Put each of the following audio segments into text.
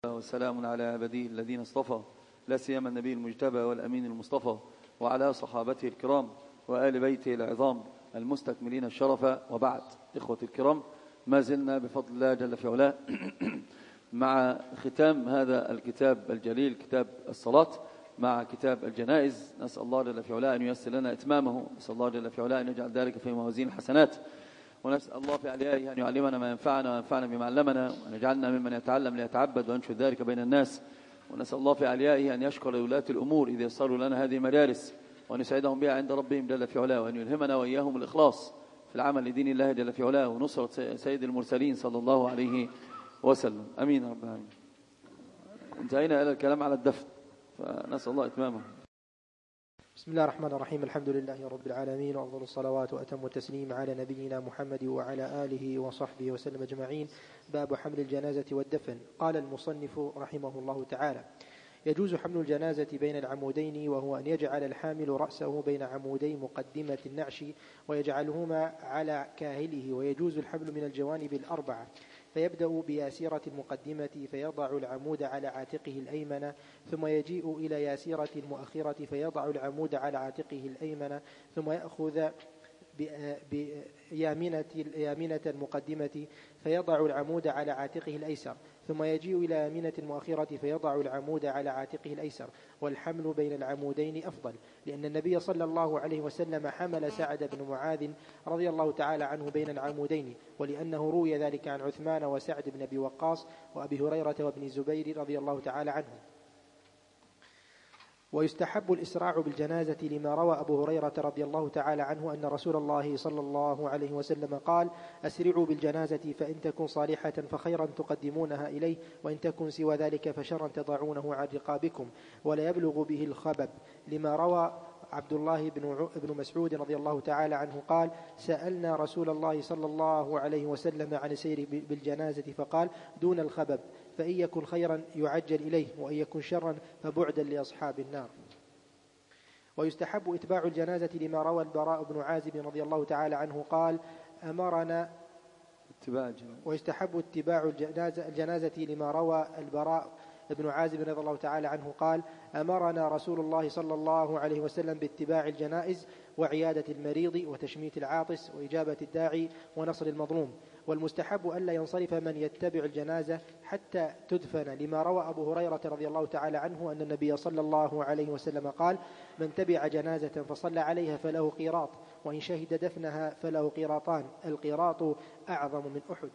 وسلام على عباده الذين اصطفى، لا سيما النبي المجتبى والأمين المصطفى، وعلى صحابته الكرام وآل بيته العظام المستكملين الشرف، وبعد. إخوة الكرام، ما زلنا بفضل الله جل في علاه مع ختام هذا الكتاب الجليل، كتاب الصلاة، مع كتاب الجنائز. نسأل الله جل في علاه أن ييسر لنا إتمامه، نسأل الله جل في علاه أن يجعل ذلك في موازين الحسنات، ونسأل الله في عليائه أن يعلمنا ما ينفعنا وينفعنا بما علمنا، وأن يجعلنا ممن يتعلم ليتعبد وينشر ذلك بين الناس. ونسأل الله في عليائه أن يشكر لولاة الأمور إذ يسروا لنا هذه المدارس، وأن يسعدهم بها عند ربهم جل في علاه، وأن يلهمنا وإياهم الإخلاص في العمل لدين الله جل في علاه ونصرة سيد المرسلين صلى الله عليه وسلم. أمين يا رب العالمين. انتهينا إلى الكلام على الدفن، فنسأل الله إتمامه. بسم الله الرحمن الرحيم. الحمد لله رب العالمين، وأفضل الصلوات وأتم التسليم على نبينا محمد وعلى آله وصحبه وسلم أجمعين. باب حمل الجنازة والدفن. قال المصنف رحمه الله تعالى: يجوز حمل الجنازة بين العمودين، وهو أن يجعل الحامل رأسه بين عمودي مقدمة النعش ويجعلهما على كاهله، ويجوز الحمل من الجوانب الأربعة، فيبدأ بياسرة المقدمة فيضع العمود على عاتقه الأيمن، ثم يجيء إلى ياسرة المؤخرة فيضع العمود على عاتقه الأيمن، ثم يأخذ بيامنة المقدمة فيضع العمود على عاتقه الأيسر، ثم يجيء إلى يامنة المؤخرة فيضع العمود على عاتقه الأيسر. والحمل بين العمودين أفضل، لأن النبي صلى الله عليه وسلم حمل سعد بن معاذ رضي الله تعالى عنه بين العمودين، ولأنه روي ذلك عن عثمان وسعد بن أبي وقاص وأبي هريرة وابن الزبير رضي الله تعالى عنهم. ويستحب الإسراع بالجنازة لما روى أبو هريرة رضي الله تعالى عنه أن رسول الله صلى الله عليه وسلم قال: أسرعوا بالجنازة، فإن تكن صالحة فخيرا تقدمونها إليه، وإن تكن سوى ذلك فشرا تضعونه عن رقابكم، ولا يبلغ به الخبب. لما روى عبد الله بن مسعود رضي الله تعالى عنه قال: سألنا رسول الله صلى الله عليه وسلم عن السير بالجنازة فقال: دون الخبب، فإن يكن خيرا يعجل إليه، وإن يكن شرا فبعدا لأصحاب النار. ويستحب إتباع الجنازة لما روى البراء بن عازب رضي الله تعالى عنه قال: أمرنا ويستحب اتباع الجنازة لما روى البراء ابن عازب رضي الله تعالى عنه قال: أمرنا رسول الله صلى الله عليه وسلم باتباع الجنائز وعيادة المريض وتشميت العاطس وإجابة الداعي ونصر المظلوم. والمستحب ألا ينصرف من يتبع الجنازة حتى تدفن، لما روى أبو هريرة رضي الله تعالى عنه أن النبي صلى الله عليه وسلم قال: من تبع جنازة فصلى عليها فله قيراط، وإن شهد دفنها فله قيراطان، القيراط أعظم من أحد.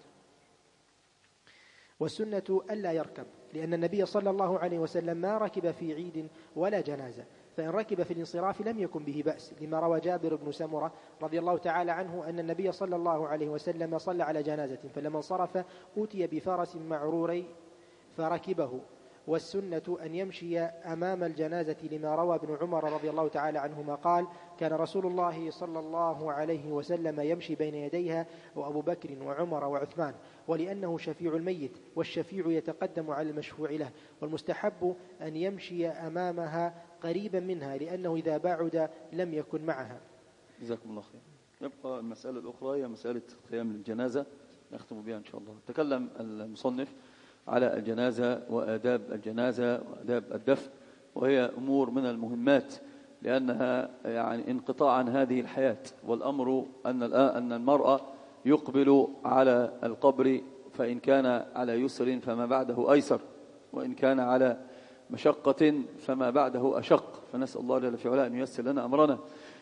والسنة ألا يركب، لأن النبي صلى الله عليه وسلم ما ركب في عيد ولا جنازة، فإن ركب في الانصراف لم يكن به بأس، لما روى جابر بن سمرة رضي الله تعالى عنه أن النبي صلى الله عليه وسلم صلى على جنازة، فلما انصرف أوتي بفرس معروري فركبه. والسنة أن يمشي أمام الجنازة، لما روى ابن عمر رضي الله تعالى عنهما قال: كان رسول الله صلى الله عليه وسلم يمشي بين يديها، وأبو بكر وعمر وعثمان، ولأنه شفيع الميت، والشفيع يتقدم على المشفوع له. والمستحب أن يمشي أمامها قريبا منها، لأنه إذا بعد لم يكن معها. جزاكم الله خير. يبقى المسألة الأخرى هي مسألة قيام الجنازة، نختم بها إن شاء الله. تكلم المصنف على الجنازة وآداب الجنازة وآداب الدفن، وهي أمور من المهمات، لأنها يعني انقطاع عن هذه الحياة. والأمر أن المرأة يقبل على القبر، فإن كان على يسر فما بعده أيسر، وإن كان على مشقة فما بعده أشق، فنسأل الله جل في علاه أن ييسر لنا أمرنا.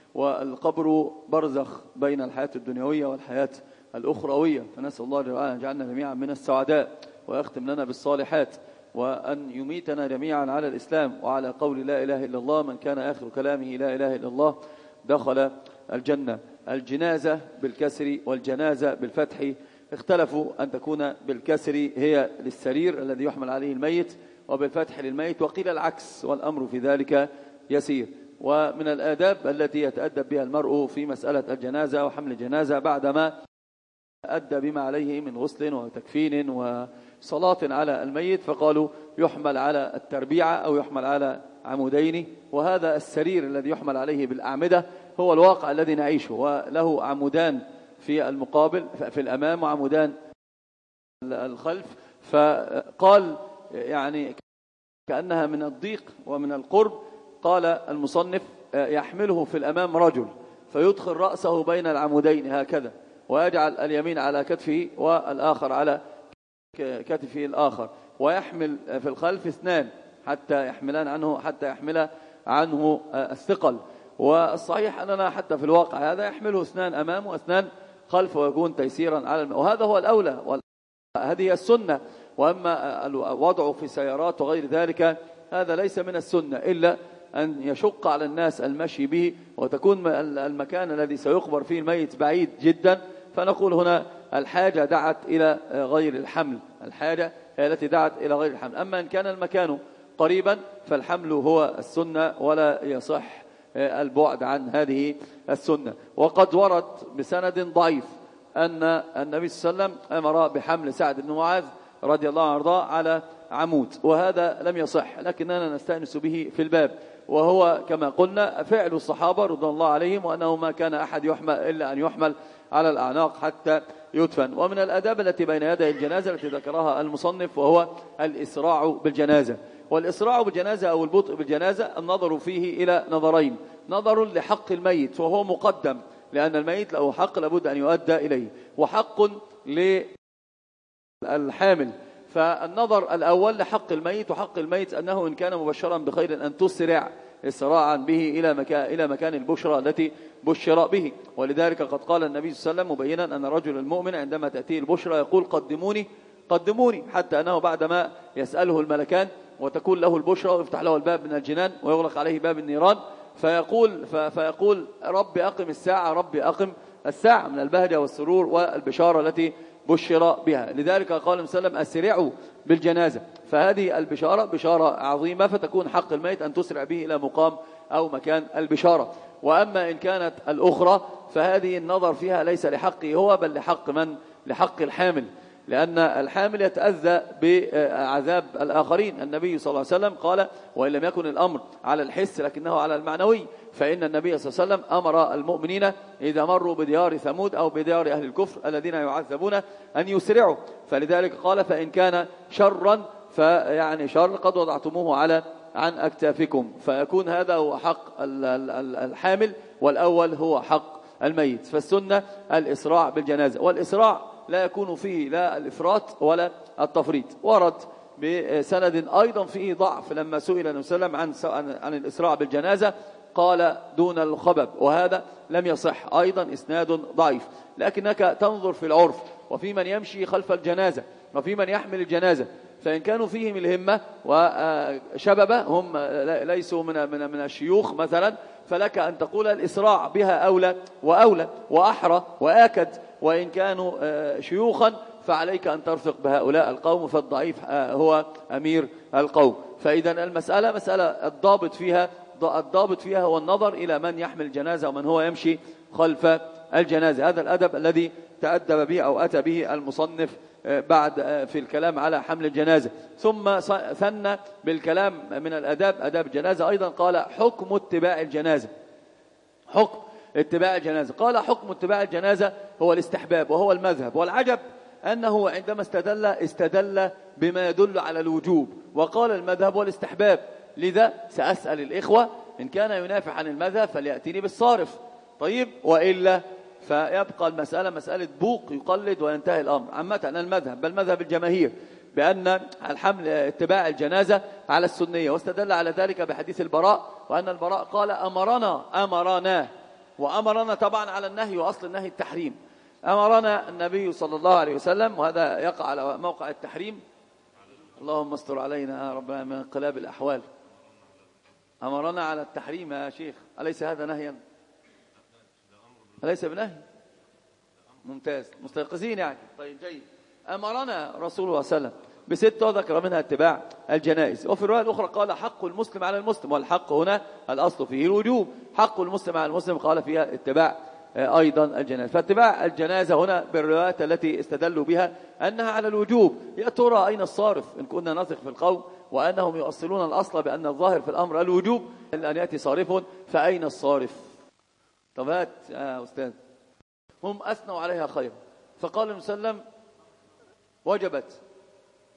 والقبر برزخ بين الحياة الدنيوية والحياة الأخروية، فنسأل الله جل وعلا أن يجعلنا جميعا من السعداء، ويختم لنا بالصالحات، وأن يميتنا جميعا على الإسلام وعلى قول لا إله إلا الله. من كان آخر كلامه لا إله إلا الله دخل الجنة. الجنازة بالكسر والجنازة بالفتح اختلفوا، أن تكون بالكسر هي للسرير الذي يحمل عليه الميت، وبالفتح للميت، وقيل العكس، والأمر في ذلك يسير. ومن الآداب التي يتأدب بها المرء في مسألة الجنازة وحمل الجنازة بعدما أدى بما عليه من غسل وتكفين وصلاة على الميت، فقالوا يحمل على التربيعة أو يحمل على عمودين. وهذا السرير الذي يحمل عليه بالأعمدة هو الواقع الذي نعيشه، وله عمودان في المقابل في الأمام وعمودان الخلف. فقال يعني كأنها من الضيق ومن القرب، قال المصنف يحمله في الأمام رجل فيدخل رأسه بين العمودين هكذا، ويجعل اليمين على كتفه والآخر على كتفه الآخر، ويحمل في الخلف اثنان حتى يحمل عنه الثقل. والصحيح أننا حتى في الواقع هذا يحمله اثنان أمام واثنان خلف، ويكون تيسيرا على وهذا هو الأولى، هذه السنة. وأما الوضع في سيارات وغير ذلك هذا ليس من السنة، إلا أن يشق على الناس المشي به، وتكون المكان الذي سيقبر فيه الميت بعيد جدا، فنقول هنا الحاجة دعت إلى غير الحمل، الحاجة هي التي دعت إلى غير الحمل. أما إن كان المكان قريبا فالحمل هو السنة، ولا يصح البعد عن هذه السنة. وقد ورد بسند ضعيف أن النبي صلى الله عليه وسلم أمر بحمل سعد بن معاذ رضي الله عنه على عمود، وهذا لم يصح، لكننا نستأنس به في الباب، وهو كما قلنا فعل الصحابة رضي الله عليهم، وأنه ما كان أحد يحمل إلا أن يحمل على الأعناق حتى يدفن. ومن الأداب التي بين يدي الجنازة التي ذكرها المصنف وهو الإسراع بالجنازة. والإسراع بالجنازة أو البطء بالجنازة النظر فيه إلى نظرين: نظر لحق الميت وهو مقدم، لأن الميت له حق لابد أن يؤدى إليه، وحق للحامل. فالنظر الأول لحق الميت، وحق الميت أنه إن كان مبشرا بخير أن تسرع إسراعا به إلى مكان البشرى التي بشر به. ولذلك قد قال النبي صلى الله عليه وسلم مبينا أن الرجل المؤمن عندما تأتيه البشرى يقول قدموني قدموني، حتى أنه بعدما يسأله الملكان وتكون له البشرى ويفتح له الباب من الجنان ويغلق عليه باب النيران، فيقول رب أقم الساعة، رب أقم الساعة، من البهجة والسرور والبشارة التي بشر بها. لذلك قال صلى الله عليه وسلم أسرعوا بالجنازة، فهذه البشارة بشارة عظيمة، فتكون حق الميت أن تسرع به إلى مقام أو مكان البشارة. وأما إن كانت الأخرى فهذه النظر فيها ليس لحقه هو، بل لحق الحامل، لأن الحامل يتأذى بعذاب الآخرين. النبي صلى الله عليه وسلم قال وإن لم يكن الأمر على الحس لكنه على المعنوي، فإن النبي صلى الله عليه وسلم أمر المؤمنين إذا مروا بديار ثمود أو بديار أهل الكفر الذين يعذبون أن يسرعوا. فلذلك قال فإن كان شرا فيعني شر قد وضعتموه عن أكتافكم، فيكون هذا هو حق الحامل، والأول هو حق الميت. فالسنة الإسراع بالجنازة، والإسراع لا يكون فيه لا الإفراط ولا التفريط. ورد بسند أيضا فيه ضعف لما سئل النبي صلى الله عليه وسلم عن الإسراع بالجنازة قال دون الخبب، وهذا لم يصح، أيضا إسناد ضعيف. لكنك تنظر في العرف وفي من يمشي خلف الجنازة وفي من يحمل الجنازة، فإن كانوا فيهم الهمة وشببة هم ليسوا من الشيوخ مثلا، فلك أن تقول الإسراع بها أولى وأولى وأحرى وآكد. وإن كانوا شيوخا فعليك أن ترفق بهؤلاء القوم، فالضعيف هو أمير القوم. فإذا المسألة مسألة الضابط فيها هو النظر إلى من يحمل الجنازة ومن هو يمشي خلف الجنازة. هذا الأدب الذي تأدب به أو أتى به المصنف بعد في الكلام على حمل الجنازة. ثم ثنى بالكلام من أداب الجنازة أيضا، قال حكم اتباع الجنازة. حكم اتباع الجنازة، قال حكم اتباع الجنازة هو الاستحباب وهو المذهب. والعجب أنه عندما استدل بما يدل على الوجوب، وقال المذهب والاستحباب. لذا سأسأل الإخوة إن كان ينافع عن المذهب فليأتيني بالصارف، طيب، وإلا فيبقى المسألة مسألة بوق يقلد وينتهي الأمر. عامة المذهب بل مذهب الجماهير بأن الحمل اتباع الجنازة على السنية، واستدل على ذلك بحديث البراء، وأن البراء قال أمرنا وأمرنا طبعا على النهي، وأصل النهي التحريم. أمرنا النبي صلى الله عليه وسلم، وهذا يقع على موقع التحريم، اللهم استر علينا ربنا من انقلاب الأحوال. أمرنا على التحريم يا شيخ، أليس هذا نهيا؟ أليس بنهي؟ ممتاز، مستيقظين يعني. طيب جيد. أمرنا رسول الله صلى الله عليه وسلم بست وذكر منها اتباع الجنائز. وفي الرواية الأخرى قال حق المسلم على المسلم، والحق هنا الأصل فيه الوجوب، حق المسلم على المسلم قال فيها اتباع أيضا الجنازة. فاتباع الجنازة هنا بالروايات التي استدلوا بها أنها على الوجوب. يا ترى أين الصارف إن كنا نثق في القوم وأنهم يؤصلون الأصل بأن الظاهر في الأمر الوجوب، إلا أن يأتي صارف، فأين الصارف؟ طب هات يا أستاذ. هم أثنوا عليها خير، فقال النبي صلى الله عليه وسلم وجبت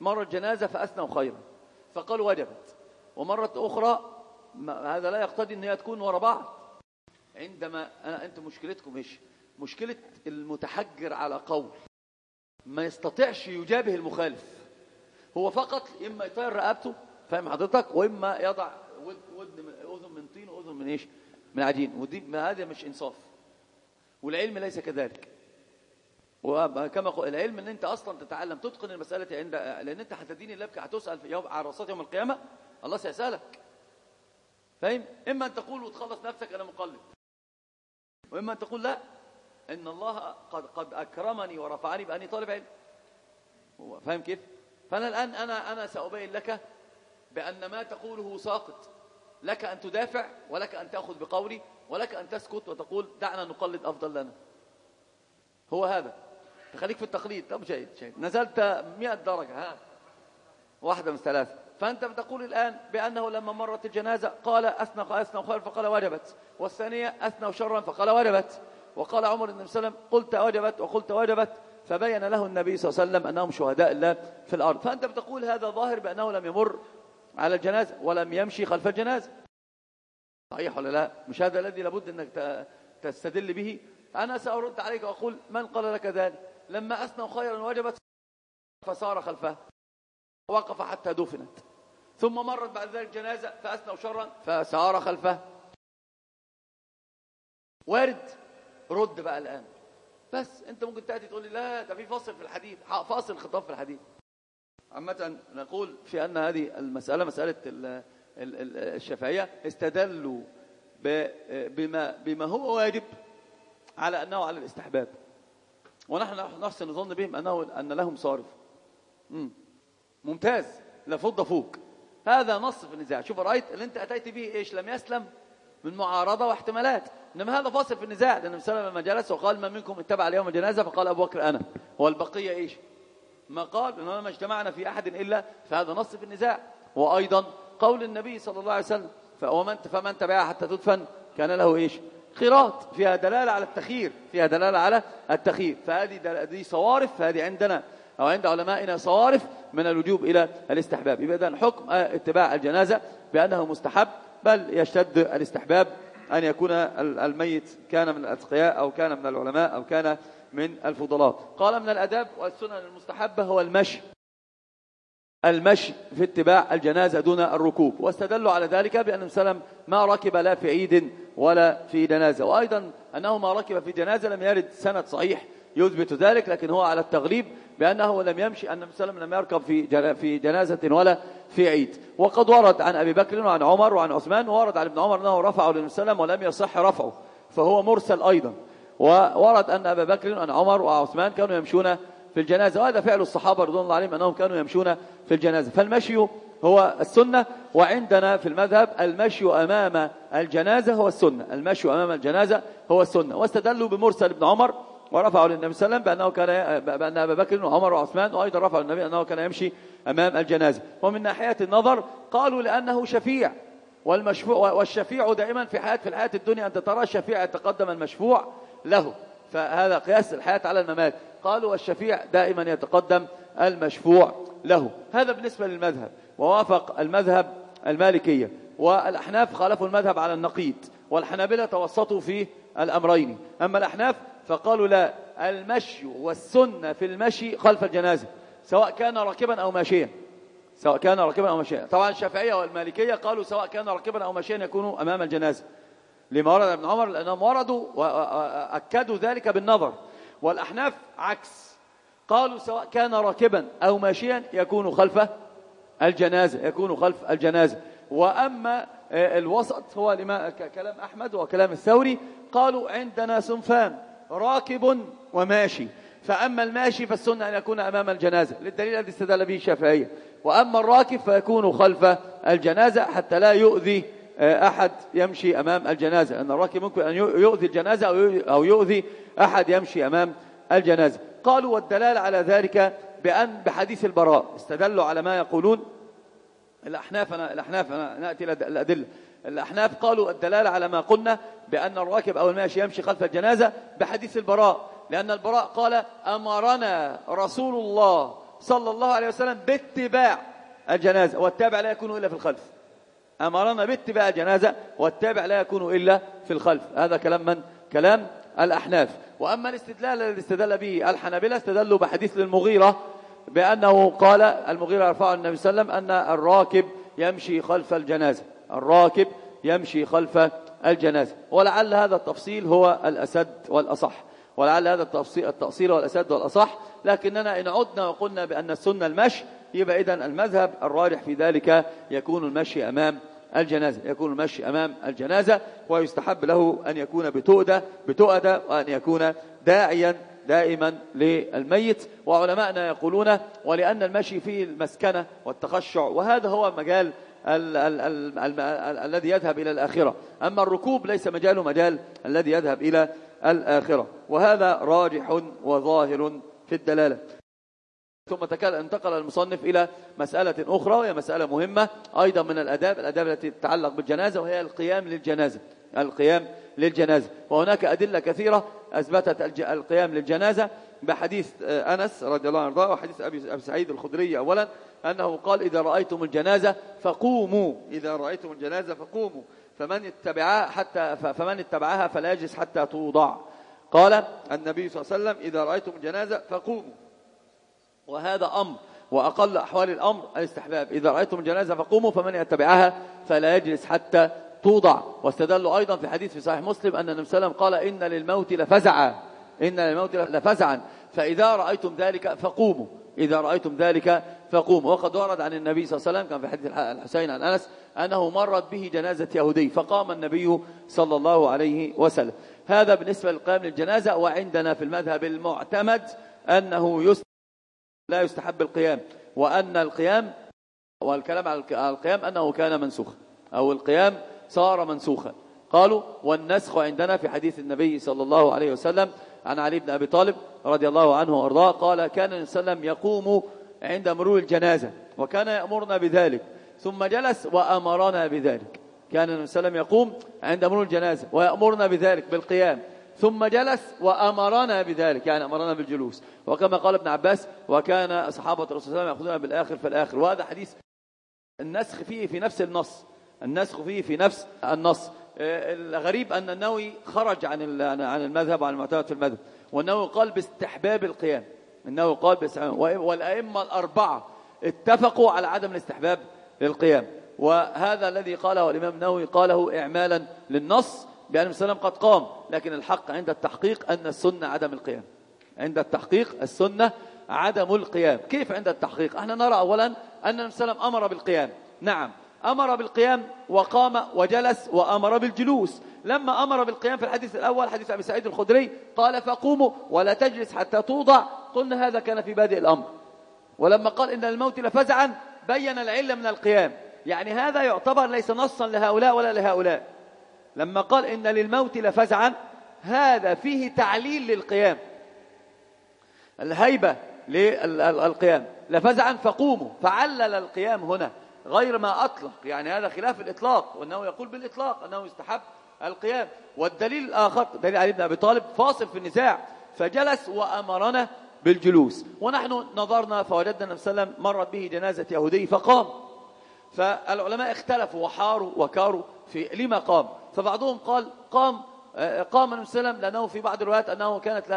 مرة الجنازة فأثنوا خيرا فقالوا وجبت، ومرة أخرى هذا لا يقتضي أن هي تكون وراء بعض. عندما أنت مشكلتكم إيش؟ مشكلة المتحجر على قول ما يستطيعش يجابه المخالف، هو فقط إما يطير رقبته، فاهم حضرتك، وإما يضع أذن من طين وأذن من إيش؟ من عجين، ودي هذا مش إنصاف، والعلم ليس كذلك. وكما قال العلم ان انت اصلا تتعلم تتقن المساله عند، لان انت هتدين اللبك، هتسال في يوم على رصات يوم القيامه، الله سيسالك، فاهم؟ اما ان تقول وتخلص نفسك انا مقلد، واما ان تقول لا، ان الله قد اكرمني ورفعني باني طالب علم، فاهم كيف؟ فانا الان انا سابين لك بان ما تقوله ساقط، لك ان تدافع ولك ان تاخذ بقولي ولك ان تسكت وتقول دعنا نقلد افضل لنا. هو هذا، تخليك في التقليد. طب جيد نزلت 100 درجة، ها واحدة من 3. فأنت بتقول الآن بأنه لما مرت الجنازة قال أثنوا خير فقال وجبت، والثانية أثنوا شرا فقال وجبت، وقال عمر بن سلم قلت وجبت وقلت وجبت، فبين له النبي صلى الله عليه وسلم أنهم شهداء الله في الأرض. فأنت بتقول هذا ظاهر بأنه لم يمر على الجنازة ولم يمشي خلف الجنازة، صحيح ولا لا؟ مش هذا الذي لابد أنك تستدل به؟ أنا سأرد عليك وأقول من قال لك ذلك؟ لما أثنوا خيرا وجبت فصار خلفها، وقف حتى دفنت، ثم مرت بعد ذلك جنازة فأثنوا شرا فسار خلفها. وارد، رد بقى الآن. بس أنت ممكن تأتي تقول لي لا ده في فاصل في الحديث، فاصل خطاب في الحديث. عامة نقول في أن هذه المسألة مسألة الشافعية استدلوا بما هو واجب على أنه على الاستحباب، ونحن نحسن نظن بهم أن لهم صارف. ممتاز، لفض فوق، هذا نص في النزاع. شوف رأيت اللي أنت أتيت به إيش؟ لم يسلم من معارضة واحتمالات، إنما هذا فاصل في النزاع. لأن النبي صلى الله عليه وسلم لما جلس وقال ما منكم اتبع اليوم الجنازة فقال أبو بكر أنا، والبقية إيش؟ ما قال إنما ما اجتمعنا في أحد إلا، فهذا نص في النزاع. وأيضا قول النبي صلى الله عليه وسلم فمن تبعها حتى تدفن كان له إيش؟ خيرات، فيها دلالة على التخيير، فيها دلالة على التخيير. فهذه دي صوارف، فهذه عندنا أو عند علمائنا صوارف من الوجوب إلى الاستحباب. يبقى إذن حكم اتباع الجنازة بأنه مستحب، بل يشتد الاستحباب أن يكون الميت كان من الأتقياء أو كان من العلماء أو كان من الفضلاء. قال من الأداب والسنن المستحبة هو المشي في اتباع الجنازة دون الركوب، واستدلوا على ذلك بأن سلم ما ركب لا في عيد ولا في جنازة، وأيضا أنه ما ركب في جنازة لم يرد سند صحيح يثبت ذلك، لكن هو على التغليب بأنه لم يمشي، أن سلم لم يركب في جنازة ولا في عيد. وقد ورد عن أبي بكر وعن عمر وعن عثمان، وورد عن ابن عمر أنه رفعه للنبي صلى الله عليه وسلم ولم يصح رفعه، فهو مرسل أيضا. وورد أن أبا بكر وعن عمر وعثمان كانوا يمشون في الجنازة، وهذا فعل الصحابة رضوان الله عليهم أنهم كانوا يمشون في الجنازة. فالمشي هو السنة، وعندنا في المذهب المشي أمام الجنازة هو السنة، المشي أمام الجنازة هو السنة. واستدلوا بمرسل ابن عمر ورفعوا للنبي صلى الله عليه وسلم بأن أبا بكر وعمر وعثمان وأيضا رفعوا للنبي أنه كان يمشي أمام الجنازة. ومن ناحية النظر قالوا لأنه شفيع، والشفيع دائما في الحياة الدنيا أنت ترى الشفيع يتقدم المشفوع له، فهذا قياس الحياة على الممات. قالوا والشفيع دائما يتقدم المشفوع له. هذا بالنسبة للمذهب، ووافق المذهب المالكية، والأحناف خالفوا المذهب على النقيض، والحنابلة توسطوا في الأمرين. أما الأحناف فقالوا لا، المشي والسنة في المشي خلف الجنازة سواء كان راكبا أو ماشيا، سواء كان راكبا أو ماشيا. طبعا الشافعية والمالكية قالوا سواء كان راكبا أو ماشيا يكونوا أمام الجنازة، لما ورد ابن عمر، لأنهم وردوا وأكدوا ذلك بالنظر. والأحناف عكس، قالوا سواء كان راكبا أو ماشيا يكون خلف الجنازة، يكون خلف الجنازة. وأما الوسط هو كلام أحمد وكلام الثوري، قالوا عندنا صنفان، راكب وماشي، فأما الماشي فالسنة أن يكون أمام الجنازة للدليل الذي استدل به الشافعية، وأما الراكب فيكون خلف الجنازة حتى لا يؤذي أحد يمشي أمام الجنازة، أن الراكب ممكن أن يؤذي الجنازة أو يؤذي أحد يمشي أمام الجنازة. قالوا والدلالة على ذلك بحديث البراء، استدلوا على ما يقولون الأحناف نأتي الأدلة. الأحناف قالوا الدلالة على ما قلنا بأن الراكب أو الماشي يمشي خلف الجنازة بحديث البراء، لأن البراء قال أمرنا رسول الله صلى الله عليه وسلم باتباع الجنازة، والتابع لا يكون إلا في الخلف. أمرنا باتباع الجنازة والتابع لا يكون إلا في الخلف. هذا كلام من؟ كلام الأحناف. وأما الاستدلال الذي استدل به الحنابلة استدلوا بحديث للمغيرة بأنه قال المغيرة رفعه النبي صلى الله عليه وسلم أن الراكب يمشي خلف الجنازة، الراكب يمشي خلف الجنازة. ولعل هذا التفصيل هو الأسد والأصح، ولعل هذا التأصيل هو الأسد والأصح. لكننا إن عدنا وقلنا بأن السنة المشي، يبقى إذن المذهب الراجح في ذلك يكون المشي أمام الجنازة، يكون المشي أمام الجنازة، ويستحب له أن يكون بتؤدة وأن يكون داعيا دائما للميت. وعلماءنا يقولون ولأن المشي فيه المسكنة والتخشع، وهذا هو مجال الذي يذهب إلى الآخرة. أما الركوب ليس مجاله مجال الذي يذهب إلى الآخرة، وهذا راجح وظاهر في الدلالة. ثم انتقل المصنف إلى مسألة أخرى، وهي مسألة مهمة أيضا من الأداب التي تتعلق بالجنازة، وهي القيام للجنازة. وهناك أدلة كثيرة أثبتت القيام للجنازة بحديث أنس رضي الله عنه وحديث أبي سعيد الخدري أولا، أنه قال إذا رأيتم الجنازة فقوموا، إذا رأيتم الجنازة فقوموا، فمن اتبعها فلا يجلس حتى توضع. قال النبي صلى الله عليه وسلم إذا رأيتم الجنازة فقوموا، وهذا أمر، وأقل أحوال الأمر الاستحباب. إذا رأيتم الجنازة فقوموا فمن يتبعها فلا يجلس حتى توضع. واستدلوا أيضا في حديث في صحيح مسلم أن النبي صلى الله عليه وسلم قال إن للموت لفزعا فإذا رأيتم ذلك فقوموا، إذا رأيتم ذلك فقوموا. وقد ورد عن النبي صلى الله عليه وسلم كان في حديث الحسين عن أنس أنه مرت به جنازة يهودي فقام النبي صلى الله عليه وسلم. هذا بالنسبة للقيام للجنازة. وعندنا في المذهب المعتمد أنه لا يستحب القيام، وأن القيام والكلام على القيام أنه كان منسوخا، أو القيام صار منسوخا. قالوا والنسخ عندنا في حديث النبي صلى الله عليه وسلم عن علي بن أبي طالب رضي الله عنه وأرضاه قال كان النبي صلى الله عليه وسلم يقوم عند مرور الجنازة وكان يأمرنا بذلك ثم جلس وأمرنا بذلك. كان النبي صلى الله عليه وسلم يقوم عند مرور الجنازة ويأمرنا بذلك بالقيام، ثم جلس وأمرنا بذلك، يعني أمرنا بالجلوس. وكما قال ابن عباس وكان صحابة الرسول صلى الله عليه وسلم يأخذون بالآخر فالآخر. وهذا حديث النسخ فيه في نفس النص، النسخ فيه في نفس النص. الغريب أن النووي خرج عن المذهب وعن المعتمد في المذهب، والنووي قال باستحباب القيام، النووي قال باستحباب، والأئمة الأربعة اتفقوا على عدم الاستحباب للقيام. وهذا الذي قاله الإمام النووي قاله إعمالا للنص بأن النبي صلى الله عليه وسلم قد قام، لكن الحق عند التحقيق أن السنة عدم القيام، عند التحقيق السنة عدم القيام. كيف عند التحقيق؟ احنا نرى أولا أن النبي صلى الله عليه وسلم أمر بالقيام، نعم أمر بالقيام وقام وجلس وأمر بالجلوس. لما أمر بالقيام في الحديث الأول حديث أبي سعيد الخدري قال فقوموا ولا تجلس حتى توضع، قلنا هذا كان في بادئ الأمر. ولما قال إن الموت لفزعا بين العلة من القيام، يعني هذا يعتبر ليس نصا لهؤلاء ولا لهؤلاء. لما قال إن للموت لفزعا هذا فيه تعليل للقيام، الهيبة للقيام. لفزعا فقوموا، فعلل القيام هنا غير ما أطلق، يعني هذا خلاف الإطلاق، وأنه يقول بالإطلاق أنه يستحب القيام. والدليل الآخر دليل علي بن أبي طالب فاصل في النزاع، فجلس وأمرنا بالجلوس. ونحن نظرنا فوجدنا النبي صلى الله عليه وسلم مرت به جنازة يهودي فقام. فالعلماء اختلفوا وحاروا وكاروا في لما قام. فبعضهم قال قام النبي صلى الله عليه وسلم لأنه في بعض الروايات أنه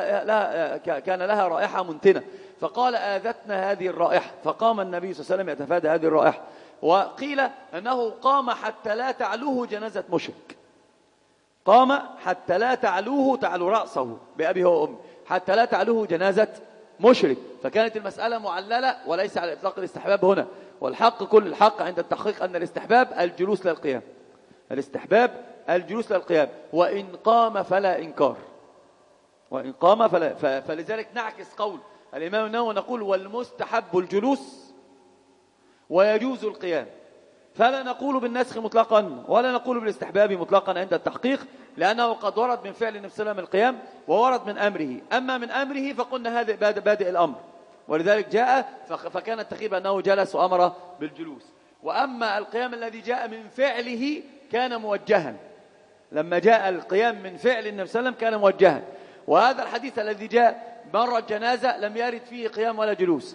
كان لها رائحة منتنة، فقال آذتنا هذه الرائحة، فقام النبي صلى الله عليه وسلم يتفادى هذه الرائحة. وقيل أنه قام حتى لا تعلوه جنازة مشرك، قام حتى لا تعلو رأسه بأبيه وأمه، حتى لا تعلوه جنازة مشرك. فكانت المسألة معللة وليس على إطلاق الاستحباب هنا. والحق كل الحق عند التحقيق أن الاستحباب الجلوس للقيام، الاستحباب الجلوس للقيام، وإن قام فلا إنكار، وإن قام فلا. فلذلك نعكس قول الإمام النووي نقول والمستحب الجلوس ويجوز القيام، فلا نقول بالنسخ مطلقا ولا نقول بالاستحباب مطلقا عند التحقيق، لأنه قد ورد من فعل النبي صلى الله عليه وسلم القيام وورد من أمره. أما من أمره فقلنا هذا بادئ الأمر، ولذلك جاء فكان التخيب أنه جلس وأمر بالجلوس. وأما القيام الذي جاء من فعله كان موجها، لما جاء القيام من فعل النبي صلى الله عليه وسلم كان موجها. وهذا الحديث الذي جاء مر الجنازة لم يرد فيه قيام ولا جلوس،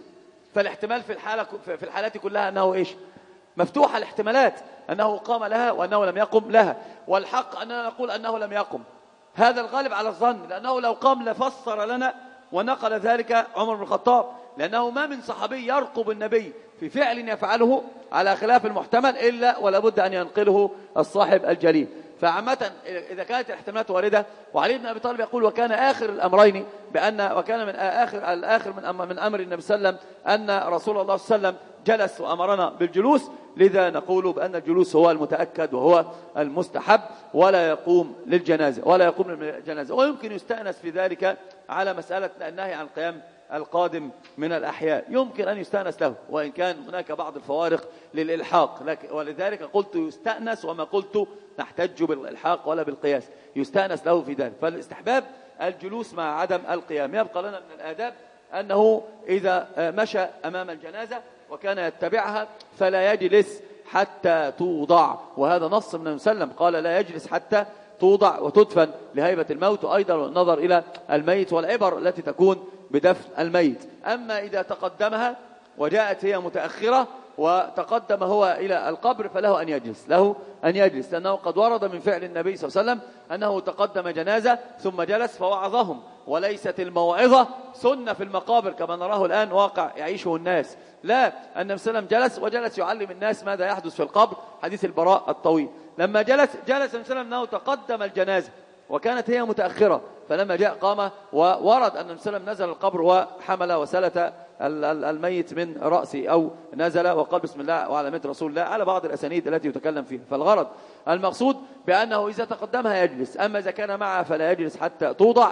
فالاحتمال في الحالات كلها أنه إيش؟ مفتوحة الاحتمالات، أنه قام لها وأنه لم يقم لها، والحق أننا نقول أنه لم يقم. هذا الغالب على الظن، لأنه لو قام لفسر لنا ونقل ذلك عمر بن الخطاب، لأنه ما من صحابي يرقب النبي في فعل يفعله على خلاف المحتمل إلا ولا بد أن ينقله الصاحب الجليل. فعامة إذا كانت الاحتمالات واردة، وعلي بن أبي طالب يقول وكان آخر الأمرين وكان من آخر من أمر النبي صلى الله عليه وسلم أن رسول الله صلى الله عليه وسلم جلس وأمرنا بالجلوس، لذا نقول بأن الجلوس هو المتأكد وهو المستحب، ولا يقوم للجنازة ويمكن يستأنس في ذلك على مسألة النهي عن القيام القادم من الأحياء، يمكن أن يستأنس له، وإن كان هناك بعض الفوارق للإلحاق، ولذلك قلت يستأنس وما قلت نحتج بالإلحاق ولا بالقياس، يستأنس له في ذلك. فالاستحباب الجلوس مع عدم القيام. يبقى لنا من الآداب أنه إذا مشى أمام الجنازة وكان يتبعها فلا يجلس حتى توضع، وهذا نص من النبي صلى الله عليه وسلم، قال لا يجلس حتى توضع وتدفن لهيبة الموت، وأيضا النظر إلى الميت والعبر التي تكون بدفن الميت. أما إذا تقدمها وجاءت هي متأخرة وتقدم هو إلى القبر فله أن يجلس، لأنه قد ورد من فعل النبي صلى الله عليه وسلم أنه تقدم جنازة ثم جلس فوعظهم، وليست الموعظة سنة في المقابر كما نراه الآن واقع يعيشه الناس، لا، النبي صلى الله عليه وسلم وجلس يعلم الناس ماذا يحدث في القبر، حديث البراء الطويل. لما جلس النبي صلى الله عليه وسلم أنه تقدم الجنازة وكانت هي متأخرة، فلما جاء قام، وورد أن النبي صلى الله عليه وسلم نزل القبر وحمل وسلت الميت من رأسه، أو نزل وقال بسم الله وعلى ميت رسول الله، على بعض الأسانيد التي يتكلم فيها. فالغرض المقصود بأنه إذا تقدمها يجلس، أما إذا كان معها فلا يجلس حتى توضع،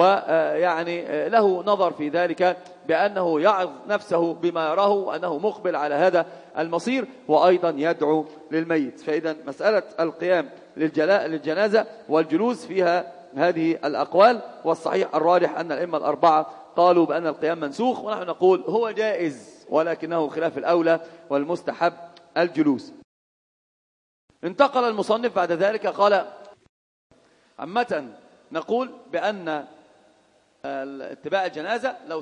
ويعني له نظر في ذلك بأنه يعظ نفسه بما يراه وأنه مقبل على هذا المصير، وأيضا يدعو للميت. فإذا مسألة القيام للجنازة والجلوس فيها هذه الأقوال، والصحيح الراجح أن الأئمة الأربعة قالوا بأن القيام منسوخ، ونحن نقول هو جائز ولكنه خلاف الأولى والمستحب الجلوس. انتقل المصنف بعد ذلك قال عامة نقول بأن اتباع الجنازة لو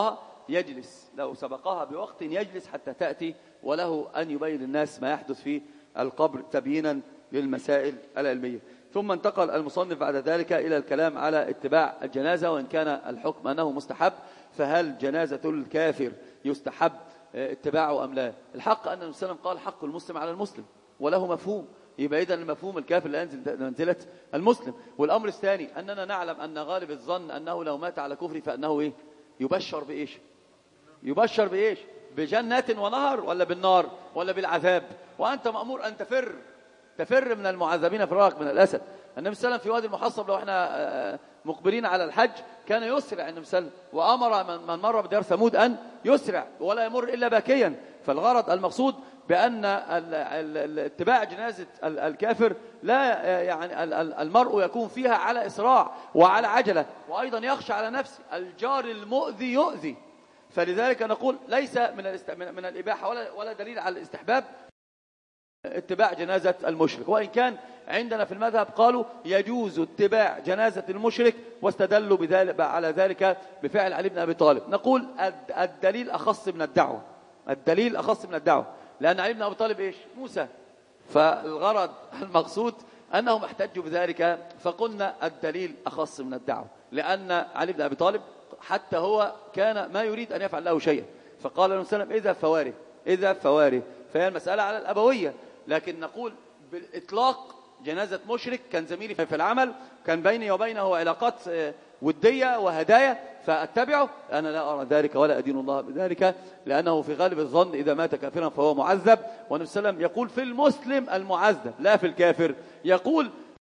سبقها بوقت يجلس حتى تأتي، وله أن يبين للناس ما يحدث في القبر تبيينا للمسائل العلمية. ثم انتقل المصنف بعد ذلك إلى الكلام على اتباع الجنازة، وإن كان الحكم أنه مستحب، فهل جنازة الكافر يستحب اتباعه أم لا؟ الحق أن النبي صلى الله عليه وسلم قال حق المسلم على المسلم، وله مفهوم، يبقى إذن المفهوم الكافر لا ينزل منزلة المسلم. والأمر الثاني أننا نعلم أن غالب الظن أنه لو مات على كفر فأنه يبشر بإيش؟ بجنة ونهر، ولا بالنار، ولا بالعذاب، وأنت مأمور أن تفر من المعذبين فرارك من الأسد. النبي صلى الله عليه وسلم في وادي المحصب، لو احنا مقبلين على الحج، كان يسرع النبي صلى الله عليه وسلم، وأمر من مر بديار ثمود أن يسرع ولا يمر إلا باكيا. فالغرض المقصود بأن اتباع جنازة الكافر لا يعني المرء يكون فيها على إسراع وعلى عجلة، وأيضا يخشى على نفسه، الجار المؤذي يؤذي. فلذلك نقول ليس من الإباحة ولا دليل على الاستحباب اتباع جنازة المشرك، وإن كان عندنا في المذهب قالوا يجوز اتباع جنازة المشرك، واستدلوا على ذلك بفعل علي بن أبي طالب. نقول الدليل أخص من الدعوة، لأن علي بن أبي طالب موسى، فالغرض المقصود أنهم احتجوا بذلك، فقلنا الدليل أخص من الدعوة، لأن علي بن أبي طالب حتى هو كان ما يريد أن يفعل له شيئا، فقال له صلى الله عليه وسلم إذا فواره، فهي المسألة على الأبوية. لكن نقول بالإطلاق جنازة مشرك كان زميلي في العمل، كان بيني وبينه علاقات ودية وهدايا، فأتبعه، أنا لا أرى ذلك ولا أدين الله بذلك، لأنه في غالب الظن إذا مات كافرا فهو معذب، والنبي صلى الله عليه وسلم يقول في المسلم المعذب لا في الكافر، يقول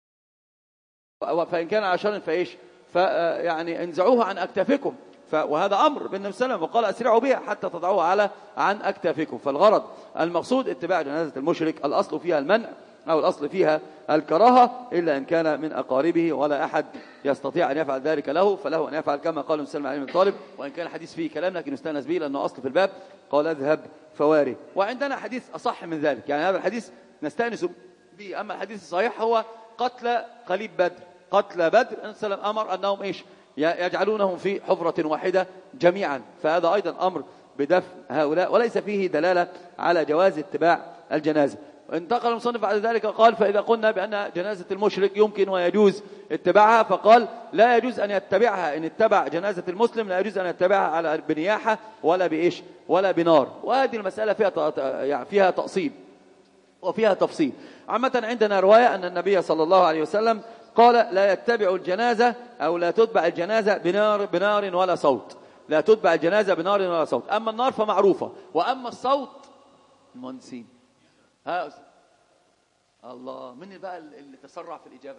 فإن كان على شر فيعني انزعوه عن أكتافكم، وهذا أمر بالنبي صلى الله عليه وسلم، وقال أسرعوا بها حتى تضعوها عن أكتافكم. فالغرض المقصود اتباع جنازة المشرك، الأصل فيها المنع أو الأصل فيها الكراهة، إلا إن كان من أقاربه ولا أحد يستطيع أن يفعل ذلك له، فله أن يفعل كما قال مسلم عليه من طالب، وإن كان الحديث فيه كلام لكن يستأنس به لأنه أصل في الباب، قال اذهب فواره. وعندنا حديث أصح من ذلك، يعني هذا الحديث نستأنس به، أما الحديث الصحيح هو قتل قليب بدر، قتل بدر النبي صلى الله عليه وسلم أمر أنهم يجعلونهم في حفرة واحدة جميعا، فهذا أيضا أمر بدفن هؤلاء، وليس فيه دلالة على جواز اتباع الجنازة. انتقل المصنف بعد ذلك قال: فإذا قلنا بأن جنازة المشرك يمكن ويجوز اتباعها، فقال: لا يجوز أن يتبعها إن اتبع جنازة المسلم، لا يجوز أن يتبعها على بنياحة ولا بإيش ولا بنار. وهذه المسألة فيها تأصيل وفيها تفصيل. عامة عندنا رواية أن النبي صلى الله عليه وسلم قال: لا يتبع الجنازة أو لا تتبع الجنازة بنار ولا صوت. لا تتبع الجنازة بنار ولا صوت. أما النار فمعروفة، وأما الصوت المهندسين. ها الله، من بقى اللي تسرع في الإجابة؟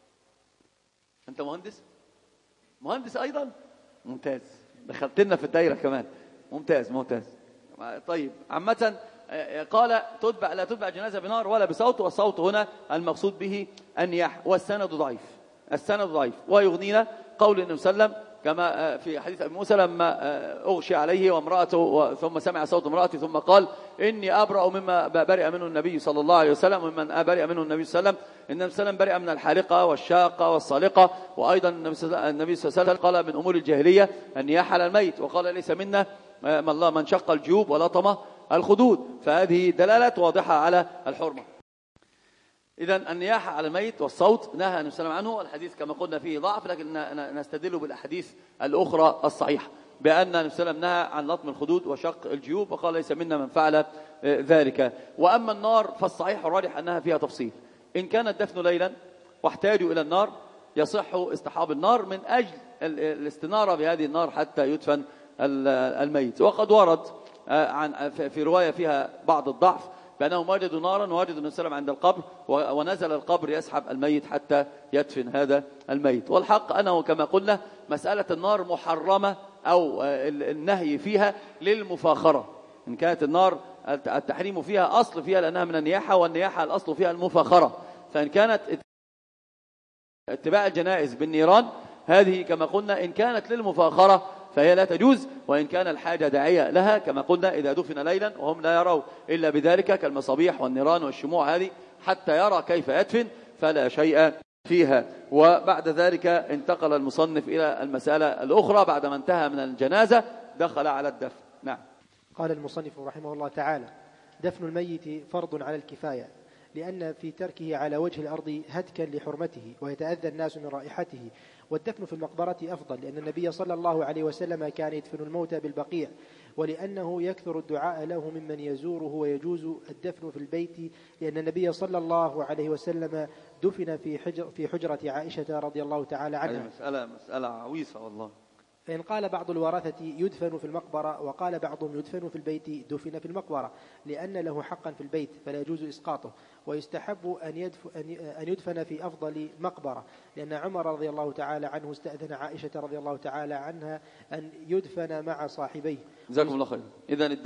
أنت مهندس؟ مهندس أيضا؟ ممتاز، دخلت لنا في الدايرة كمان. ممتاز. طيب، عامة قال: لا تتبع جنازة بنار ولا بصوت. والصوت هنا المقصود به النياح، والسند ضعيف. ويغنينا قول النبي صلى الله عليه وسلم كما في حديث أبي موسى لما أغشي عليه وامرأته ثم سمع صوت امرأته ثم قال: إني أبرأ مما برئ منه النبي صلى الله عليه وسلم، ومن برئ منه النبي صلى الله عليه وسلم. النبي صلى الله عليه وسلم برئ من الحالقة والشاقة والصالقة. وأيضا النبي صلى الله عليه وسلم قال: من أمور الجاهلية النياحة على الميت، وقال: ليس منا من شق الجيوب ولطم الخدود. فهذه دلالة واضحة على الحرمة. إذن النياحة على الميت والصوت نهى النبي صلى الله عليه وسلم عنه. الحديث كما قلنا فيه ضعف، لكن نستدل بالأحاديث الأخرى الصحيحة بأن النبي صلى الله عليه وسلم نهى عن لطم الخدود وشق الجيوب، وقال: ليس منا من فعل ذلك. وأما النار فالصحيح والراجح أنها فيها تفصيل. إن كان الدفن ليلا واحتاجوا إلى النار يصح اصطحاب النار من أجل الاستنارة بهذه النار حتى يدفن الميت. وقد ورد في رواية فيها بعض الضعف بأنهم وجدوا نارا ووجدوا النبي صلى الله عليه وسلم عند القبر، ونزل القبر يسحب الميت حتى يدفن هذا الميت. والحق أنه كما قلنا مسألة النار محرمة أو النهي فيها للمفاخرة. إن كانت النار التحريم فيها أصل فيها لأنها من النياحة، والنياحة الأصل فيها المفاخرة. فإن كانت اتباع الجنائز بالنيران هذه كما قلنا إن كانت للمفاخرة فهي لا تجوز، وإن كان الحاجة داعية لها كما قلنا إذا دفن ليلا وهم لا يروا إلا بذلك كالمصابيح والنيران والشموع هذه حتى يرى كيف يدفن فلا شيء فيها. وبعد ذلك انتقل المصنف إلى المسألة الأخرى بعدما انتهى من الجنازة دخل على الدفن. نعم. قال المصنف رحمه الله تعالى: دفن الميت فرض على الكفاية، لأن في تركه على وجه الأرض هتكا لحرمته ويتأذى الناس من رائحته، والدفن في المقبرة أفضل، لأن النبي صلى الله عليه وسلم كان يدفن الموتى بالبقيع، ولأنه يكثر الدعاء له ممن يزوره، ويجوز الدفن في البيت، لأن النبي صلى الله عليه وسلم دفن في حجرة عائشة رضي الله تعالى عنها. مسألة عويصة والله. فإن قال بعض الورثة يدفن في المقبرة، وقال بعضهم يدفن في البيت، دفن في المقبرة لأن له حقا في البيت فلا يجوز إسقاطه، ويستحب أن يدفن في أفضل مقبرة، لأن عمر رضي الله تعالى عنه استأذن عائشة رضي الله تعالى عنها أن يدفن مع صاحبيه. جزاكم الله خير. إذن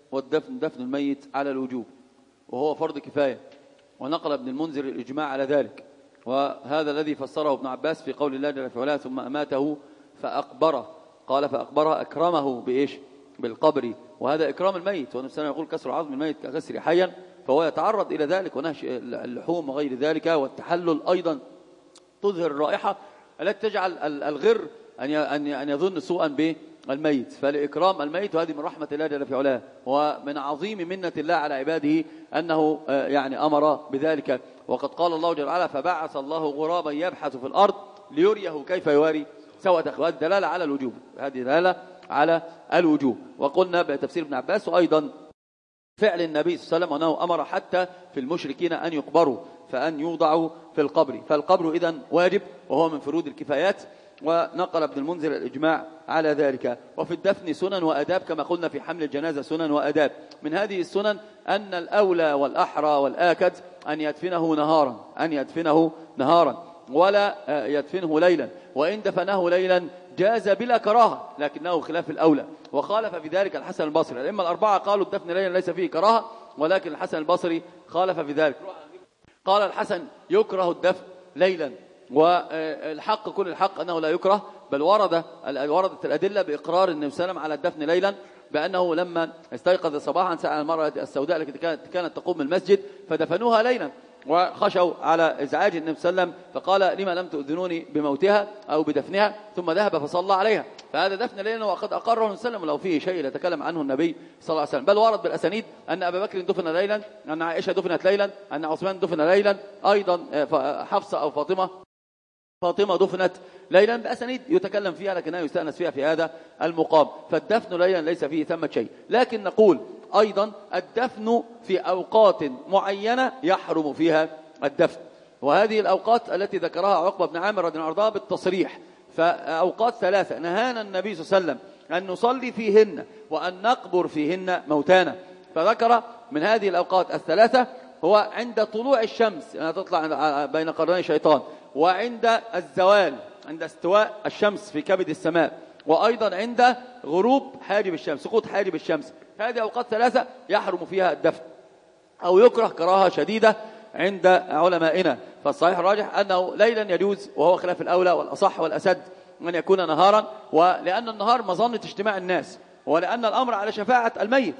دفن الميت على الوجوب، وهو فرض كفاية، ونقل ابن المنذر الإجماع على ذلك، وهذا الذي فسره ابن عباس في قول الله جل وعلا: ثم أماته فأقبره. قال فأقبره أكرمه بإيش؟ بالقبر، وهذا إكرام الميت. والنبي صلى الله عليه وسلم يقول: كسر عظم الميت كغسل حيا، فهو يتعرض إلى ذلك، ونهش اللحوم وغير ذلك. والتحلل أيضا تظهر الرائحة التي تجعل الغر أن يظن سوءا بالميت، فلإكرام الميت، وهذه من رحمة الله جل وعلا ومن عظيم منة الله على عباده أنه يعني أمر بذلك. وقد قال الله جل وعلا: فبعث الله غرابا يبحث في الأرض ليريه كيف يواري سوء أخيه. هذه دلالة على الوجوب، هذه دلالة على الوجوب. وقلنا بتفسير ابن عباس وأيضا فعل النبي صلى الله عليه وسلم أنه أمر حتى في المشركين أن يقبروا، فأن يوضعوا في القبر، فالقبر إذن واجب وهو من فروض الكفايات. ونقل ابن المنذر الإجماع على ذلك. وفي الدفن سنن وأداب كما قلنا في حمل الجنازة سنن وأداب. من هذه السنن أن الأولى والأحرى والآكد أن يدفنه نهارا ولا يدفنه ليلا، وإن دفنه ليلا جاز بلا كراهة، لكنه خلاف الأولى. وخالف في ذلك الحسن البصري. الأئمة الأربعة قالوا الدفن ليلا ليس فيه كراهة، ولكن الحسن البصري خالف في ذلك. قال الحسن: يكره الدفن ليلا، والحق كل الحق أنه لا يكره، بل وردت الأدلة بإقرار النبي صلى الله عليه وسلم على الدفن ليلا، بأنه لما استيقظ صباحا سأل المرأة السوداء التي كانت تقوم المسجد فدفنوها ليلا، وخشوا على إزعاج النبي صلى الله عليه وسلم، فقال لما لم تؤذنوني بموتها أو بدفنها، ثم ذهب فصلى عليها. فهذا دفن ليلا وقد أقره النبي صلى الله عليه وسلم، ولو فيه شيء يتكلم عنه النبي صلى الله عليه وسلم. بل ورد بالأسانيد أن أبا بكر دفن ليلا، أن عائشة دفنت ليلا، أن عثمان دفن ليلا، أيضا حفصة أو فاطمة دفنت ليلا، بأسانيد يتكلم فيها لكنها يستأنس فيها في هذا المقام. فالدفن ليلا ليس فيه ثمة شيء. لكن نقول أيضا الدفن في أوقات معينة يحرم فيها الدفن، وهذه الأوقات التي ذكرها عقبة بن عامر رضي الله عنه بالتصريح. فأوقات ثلاثة نهانا النبي صلى الله عليه وسلم أن نصلي فيهن وأن نقبر فيهن موتانا. فذكر من هذه الأوقات الثلاثة هو عند طلوع الشمس أنها تطلع بين قرني شيطان، وعند الزوال عند استواء الشمس في كبد السماء، وأيضا عند غروب حاجب الشمس، سقوط حاجب الشمس. هذه أوقات ثلاثة يحرم فيها الدفن أو يكره كراهة شديدة عند علمائنا. فالصحيح الراجح أنه ليلا يجوز، وهو خلاف الأولى والأصح والأسد أن يكون نهارا، ولأن النهار مظنة اجتماع الناس، ولأن الأمر على شفاعة الميت.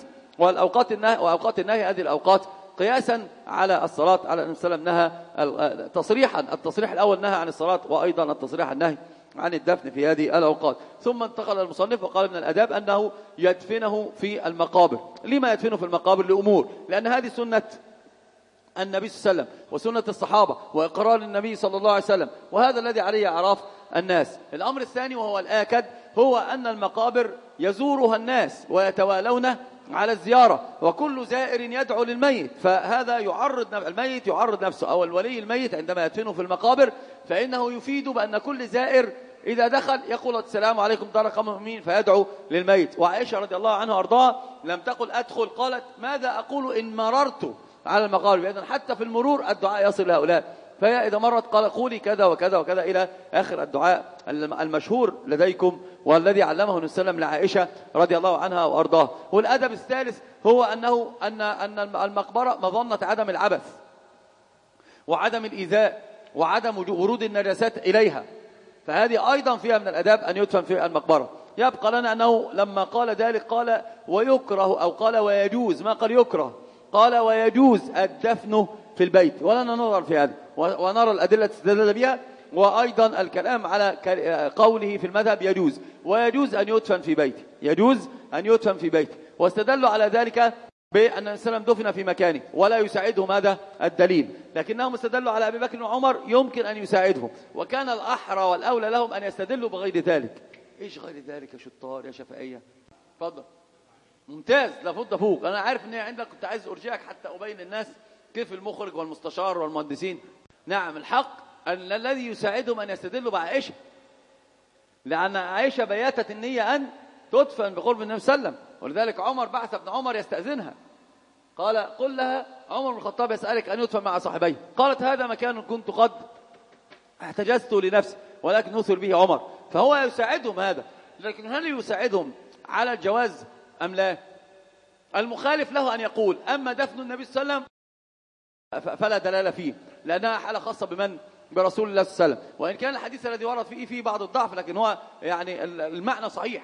وأوقات النهي هذه الأوقات قياسا على الصلاة على النبي صلى الله عليه وسلم نهى تصريحا، التصريح الأول نهى عن الصلاة، وأيضا التصريح النهي عن الدفن في هذه الأوقات. ثم انتقل المصنف وقال من الأداب أنه يدفنه في المقابر. لما يدفنه في المقابر؟ لأمور، لأن هذه سنة النبي صلى الله عليه وسلم وسنة الصحابة وإقرار النبي صلى الله عليه وسلم، وهذا الذي عليه أعراف الناس. الأمر الثاني وهو الآكد هو أن المقابر يزورها الناس ويتوالون على الزيارة، وكل زائر يدعو للميت، فهذا يعرض الميت، يعرض نفسه أو الولي الميت عندما يدفنه في المقابر، فإنه يفيد بأن كل زائر إذا دخل يقول السلام عليكم دار قوم مؤمنين فيدعو للميت. وعائشة رضي الله عنها وارضاها لم تقل أدخل، قالت ماذا أقول إن مررت على المقابر؟ إذن حتى في المرور الدعاء يصل لهؤلاء. فهي إذا مرت قال قولي كذا وكذا وكذا إلى آخر الدعاء المشهور لديكم والذي علمه النبي صلى الله عليه وسلم لعائشة رضي الله عنها وأرضاها. والأدب الثالث هو أن المقبرة مظنة عدم العبث وعدم الإيذاء وعدم ورود النجاسات إليها، فهذه أيضا فيها من الأداب أن يدفن في المقبرة. يبقى لنا أنه لما قال ذلك قال ويكره أو قال ويجوز، ما قال يكره، قال ويجوز الدفن في البيت، ولنا نظر في هذا ونرى الأدلة تستدل بها، وأيضا الكلام على قوله في المذهب يجوز، ويجوز أن يدفن في بيته، يجوز أن يدفن في بيته. واستدلوا على ذلك بأن السلام دفن في مكانه ولا يساعدهم هذا الدليل، لكنهم استدلوا على أبي بكر وعمر يمكن أن يساعدهم، وكان الأحرى والأولى لهم أن يستدلوا بغير ذلك. إيش غير ذلك يا شطار يا شفائية؟ اتفضل. ممتاز، لابد فوق. أنا عارف أن عندك كنت عايز أرجعك حتى أبين للناس كيف المخرج والمستشار والمهندسين. نعم، الحق أن الذي يساعدهم أن يستدلوا بعائشة، لأن عائشة بياتت النية أن تدفن بقرب النبي صلى الله عليه وسلم، ولذلك عمر بعث ابن عمر يستأذنها، قال قل لها عمر بن الخطاب يسألك أن يدفن مع صاحبيه، قالت هذا مكان كنت قد احتجزت لنفسي ولكن نثر به عمر. فهو يساعدهم هذا، لكن هل يساعدهم على الجواز أم لا؟ المخالف له أن يقول أما دفن النبي صلى الله عليه وسلم فلا دلالة فيه، لأنها حالة خاصة بمن؟ برسول الله صلى الله عليه وسلم. وإن كان الحديث الذي ورد فيه بعض الضعف، لكن هو يعني المعنى صحيح،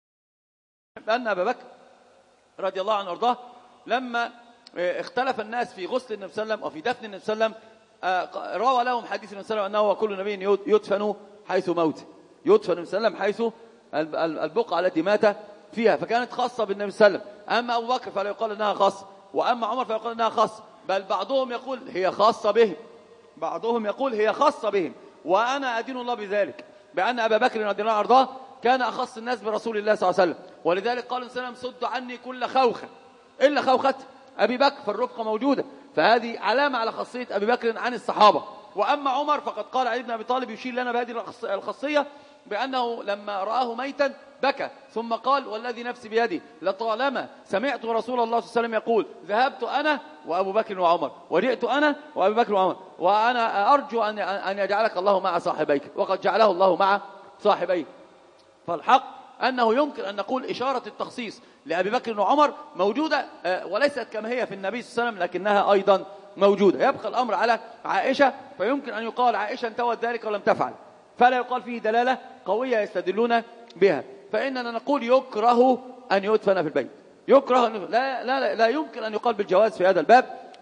أن أبا بكر رضي الله عنه وارضاه لما اختلف الناس في غسل النبي صلى الله عليه وسلم وفي دفن النبي صلى الله عليه وسلم، روى لهم حديث النبي صلى الله عليه وسلم أنه كل نبي يدفن حيث موت، يدفن النبي صلى الله عليه وسلم حيث البقعة التي مات فيها، فكانت خاصة بالنبي صلى الله عليه وسلم. أما أبو بكر فلا يقال أنها خاصة، وأما عمر فلا يقال أنها خاصة، بل بعضهم يقول هي خاصة بهم، بعضهم يقول هي خاصة بهم، وأنا أدين الله بذلك، بأن أبا بكر رضي الله عنه وارضاه كان أخص الناس برسول الله صلى الله عليه وسلم، ولذلك قال النبي صلى الله عليه وسلم صدوا عني كل خوخة إلا خوخة أبي بكر، فالرفقة موجودة، فهذه علامة على خاصية أبي بكر عن الصحابة. وأما عمر فقد قال علي بن أبي طالب يشير لنا بهذه الخاصية بأنه لما رآه ميتا بكى، ثم قال والذي نفسي بيدي لطالما سمعت رسول الله صلى الله عليه وسلم يقول ذهبت أنا وأبو بكر وعمر وجئت أنا وأبو بكر وعمر، وأنا أرجو أن يجعلك الله مع صاحبيك، وقد جعله الله مع صاحبيك. فالحق أنه يمكن أن نقول إشارة التخصيص لأبي بكر وعمر موجودة، وليست كما هي في النبي صلى الله عليه وسلم، لكنها أيضا موجودة. يبقى الأمر على عائشة، فيمكن أن يقال عائشة انتوت ذلك ولم تفعل، فلا يقال فيه دلالة قوية يستدلون بها. فإننا نقول يكره أن يدفن في البيت، يكره أن لا يمكن أن يقال بالجواز في هذا الباب،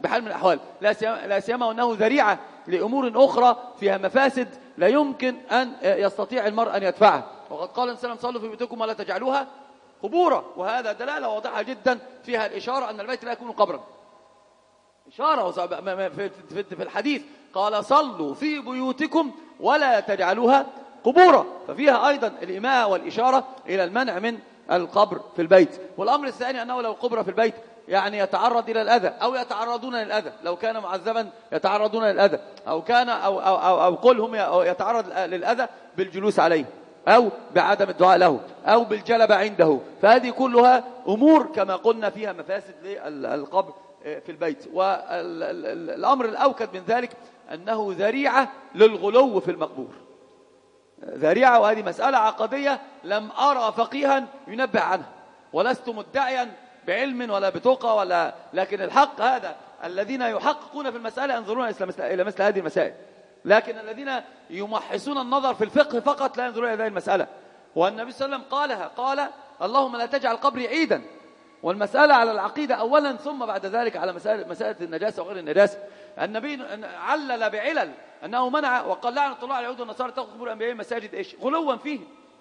بحال من الأحوال، لا سيما وأنه ذريعة لأمور أخرى فيها مفاسد لا يمكن أن يستطيع المرء أن يدفعها. وقد قال النبي صلى الله عليه وسلم: صلوا في بيوتكم ولا تجعلوها قبورا. وهذا دلالة واضحة جدا فيها الإشارة أن البيت لا يكون قبرا. إشارة في الحديث قال: صلوا في بيوتكم ولا تجعلوها قبورا، ففيها أيضا الإيماء والإشارة إلى المنع من القبر في البيت. والأمر الثاني أنه لو قبر في البيت يعني يتعرض إلى الأذى أو يتعرضون للأذى، لو كان معذبا يتعرضون للأذى، أو كان أو قل هم يتعرض للأذى بالجلوس عليه أو بعدم الدعاء له أو بالجلب عنده، فهذه كلها أمور كما قلنا فيها مفاسد للقبر في البيت. والأمر الأوكد من ذلك أنه ذريعة للغلو في المقبور، ذريعة، وهذه مسألة عقدية لم أرى فقيها ينبه عنها، ولست مدعيا بعلم ولا بتقى لكن الحق هذا الذين يحققون في المسألة ينظرون إلى مثل هذه المسائل، لكن الذين يمحصون النظر في الفقه فقط لا ينظرون إلى هذه المسألة. والنبي صلى الله عليه وسلم قالها، قال: اللهم لا تجعل قبري عيدا. والمسألة على العقيدة أولا، ثم بعد ذلك على مسألة النجاسة وغير النجاسة. النبي علل بعلل أنه منع وقال: لعنة الله على اليهود والنصارى تأخذ قبور الأنبياء مساجد إيش غلوا فيه.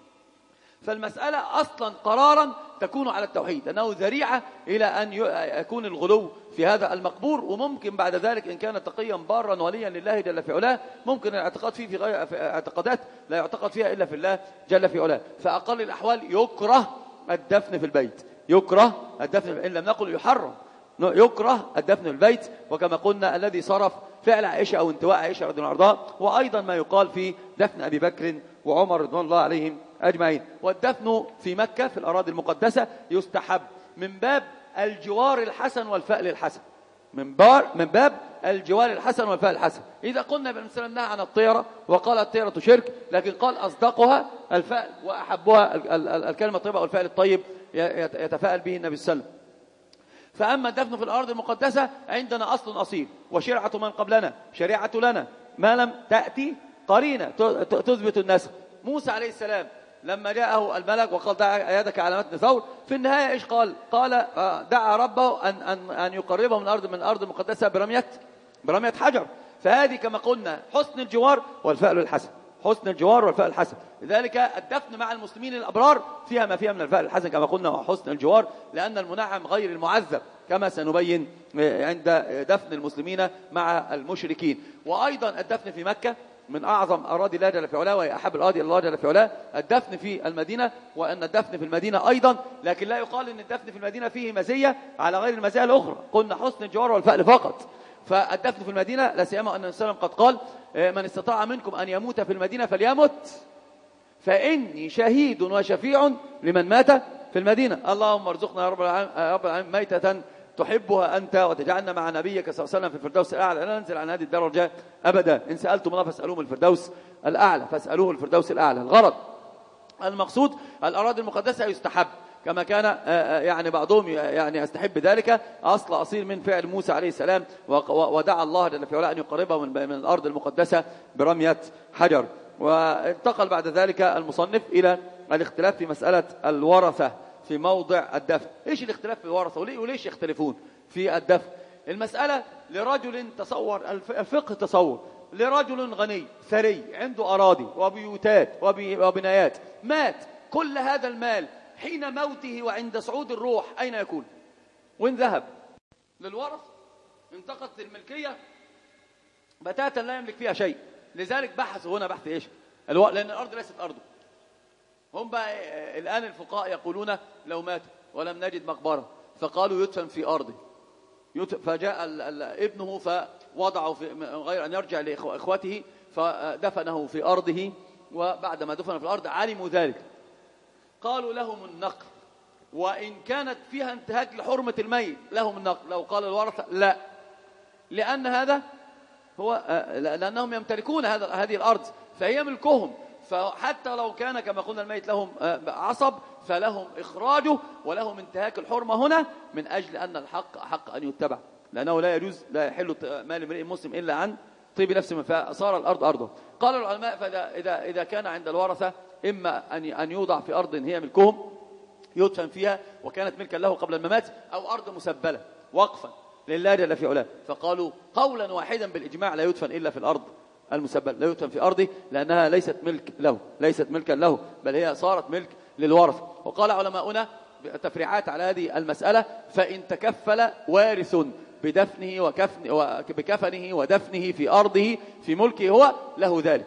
فالمسألة أصلا قرارا تكون على التوحيد، أنه ذريعة إلى أن يكون الغلو في هذا المقبور. وممكن بعد ذلك إن كان تقيا بارا وليا لله جل في علاه ممكن الاعتقاد فيه في اعتقادات لا يعتقد فيها إلا في الله جل في علاه. فأقل الأحوال يكره الدفن في البيت، يكره الدفن، إن لم نقل يحرم، يكره الدفن في البيت. وكما قلنا الذي صرف فعل عائشة أو انتواء عائشة رضي الله عنها، وأيضا ما يقال في دفن أبي بكر وعمر رضوان الله عليهم أجمعين. والدفن في مكة في الأراضي المقدسة يستحب من باب الجوار الحسن والفأل الحسن، من باب الجوار الحسن والفأل الحسن. إذا قلنا بالمثال أنها عن الطيرة وقال الطيرة شرك، لكن قال أصدقها الفأل وأحبها الكلمة الطيبة أو الفأل الطيب يتفاءل به النبي صلى الله عليه وسلم. فأما الدفن في الأرض المقدسة عندنا أصل أصيل، وشرعة من قبلنا شريعة لنا ما لم تأتي قرينة تثبت النسخ. موسى عليه السلام لما جاءه الملك وقال: دع يدك على متن ثور، في النهاية إيش قال؟ قال: دعا ربه أن يقربه من الأرض المقدسة برمية حجر. فهذه كما قلنا حسن الجوار والفأل الحسن، حسن الجوار والفأل الحسن. لذلك الدفن مع المسلمين الأبرار فيها ما فيها من الفأل الحسن كما قلنا وحسن الجوار، لأن المنعم غير المعذب كما سنبين عند دفن المسلمين مع المشركين. وأيضا الدفن في مكة من أعظم أراضي الله جل في علاه، وهي أحب الأراضي الله جل في علاه. الدفن في المدينة، وأن الدفن في المدينة أيضا، لكن لا يقال أن الدفن في المدينة فيه مزية على غير المزايا الأخرى، قلنا حسن الجوار والفأل فقط. فالدفن في المدينة لا سيما أن النبي صلى الله عليه وسلم قد قال: من استطاع منكم أن يموت في المدينة فليمت، فإني شهيد وشفيع لمن مات في المدينة. اللهم ارزقنا يا رب العالمين ميتة تحبها أنت، وتجعلنا مع نبيك صلى الله عليه وسلم في الفردوس الأعلى. لا ننزل عن هذه الدرجة أبدا. إن سألتم الله فاسألوه الفردوس الأعلى، فاسألوه الفردوس الأعلى. الغرض المقصود الأراضي المقدسة يستحب، كما كان يعني بعضهم يعني يستحب ذلك، أصل أصيل من فعل موسى عليه السلام، ودعا الله جل في علاه أن يقربه من الأرض المقدسة برمية حجر. وانتقل بعد ذلك المصنف إلى الاختلاف في مسألة الورثة في موضع الدفن. إيش الاختلاف في الورثة وليش يختلفون في الدفن؟ المسألة لرجل تصور الفقه تصور لرجل غني ثري عنده أراضي وبيوتات وبنايات، مات، كل هذا المال حين موته وعند صعود الروح أين يكون؟ وين ذهب؟ للورث. انتقلت الملكية بتاتا لا يملك فيها شيء. لذلك بحثوا هنا بحث إيش؟ لأن الأرض ليست أرضه. هم بقى الآن الفقهاء يقولون لو مات ولم نجد مقبرة فقالوا يدفن في أرضه، فجاء ابنه فوضعه في غير أن يرجع لإخوته فدفنه في أرضه، وبعد ما دفن في الأرض علموا ذلك قالوا لهم النقل، وإن كانت فيها انتهاك لحرمة الميت لهم النقل. لو قال الورثة لا، لأن هذا هو لأنهم يمتلكون هذه الأرض فهي ملكهم، فحتى لو كان كما قلنا الميت لهم عصب فلهم إخراجه ولهم انتهاك الحرمة هنا، من أجل أن الحق حق أن يتبع، لأنه لا يجوز لا يحل مال امرئ مسلم إلا عن طيب نفسه، فصار الأرض أرضه. قال العلماء فإذا كان عند الورثة إما أن يوضع في أرض هي ملكهم يدفن فيها وكانت ملكا له قبل الممات، أو أرض مسبلة وقفا لله جل في علاه. فقالوا قولا واحدا بالإجماع لا يدفن إلا في الأرض المسبل، لا يدفن في أرضه، لأنها ليست ملك له، ليست ملكا له، بل هي صارت ملك للورثة. وقال علماؤنا تفريعات على هذه المسألة: فإن تكفل وارث بدفنه بكفنه ودفنه في أرضه في ملكه هو له ذلك.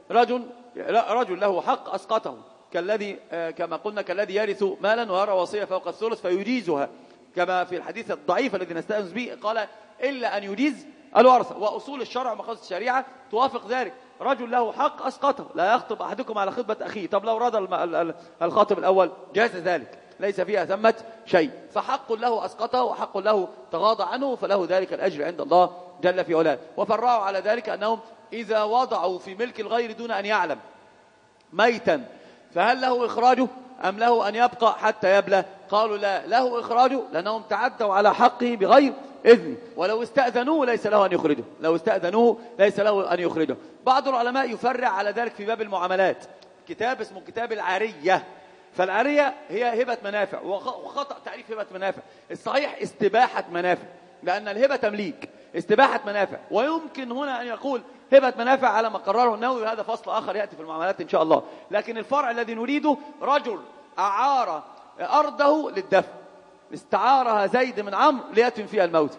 رجل له حق أسقطه، كالذي كما قلنا كالذي يرث مالا ويرى وصية فوق الثلث فيجيزها، كما في الحديث الضعيف الذي نستأنس به قال: إلا أن يجيز الورثة. وأصول الشرع ومقاصد الشريعة توافق ذلك. رجل له حق أسقطه، لا يخطب أحدكم على خطبة أخيه. طب لو رضى الخاطب الأول جاز ذلك، ليس فيها ثمة شيء. فحق له أسقطه وحق له تغاضى عنه، فله ذلك الأجر عند الله جل في علاه. وفرعوا على ذلك أنهم إذا وضعوا في ملك الغير دون أن يعلم ميتا فهل له إخراجه أم له أن يبقى حتى يبلى؟ قالوا لا، له إخراجه، لأنهم تعدوا على حقه بغير إذن، ولو استأذنوه ليس له أن يخرجه، لو استأذنوه ليس له أن يخرجه. بعض العلماء يفرع على ذلك في باب المعاملات، كتاب اسمه كتاب العارية. فالعارية هي هبة منافع، وخطأ تعريف هبة منافع. الصحيح استباحة منافع، لأن الهبة تمليك، استباحة منافع. ويمكن هنا أن يقول هبة منافع على ما قرره النووي، هذا فصل آخر يأتي في المعاملات إن شاء الله. لكن الفرع الذي نريده: رجل أعار أرضه للدفن، استعارها زيد من عمرو ليدفن فيها الموت،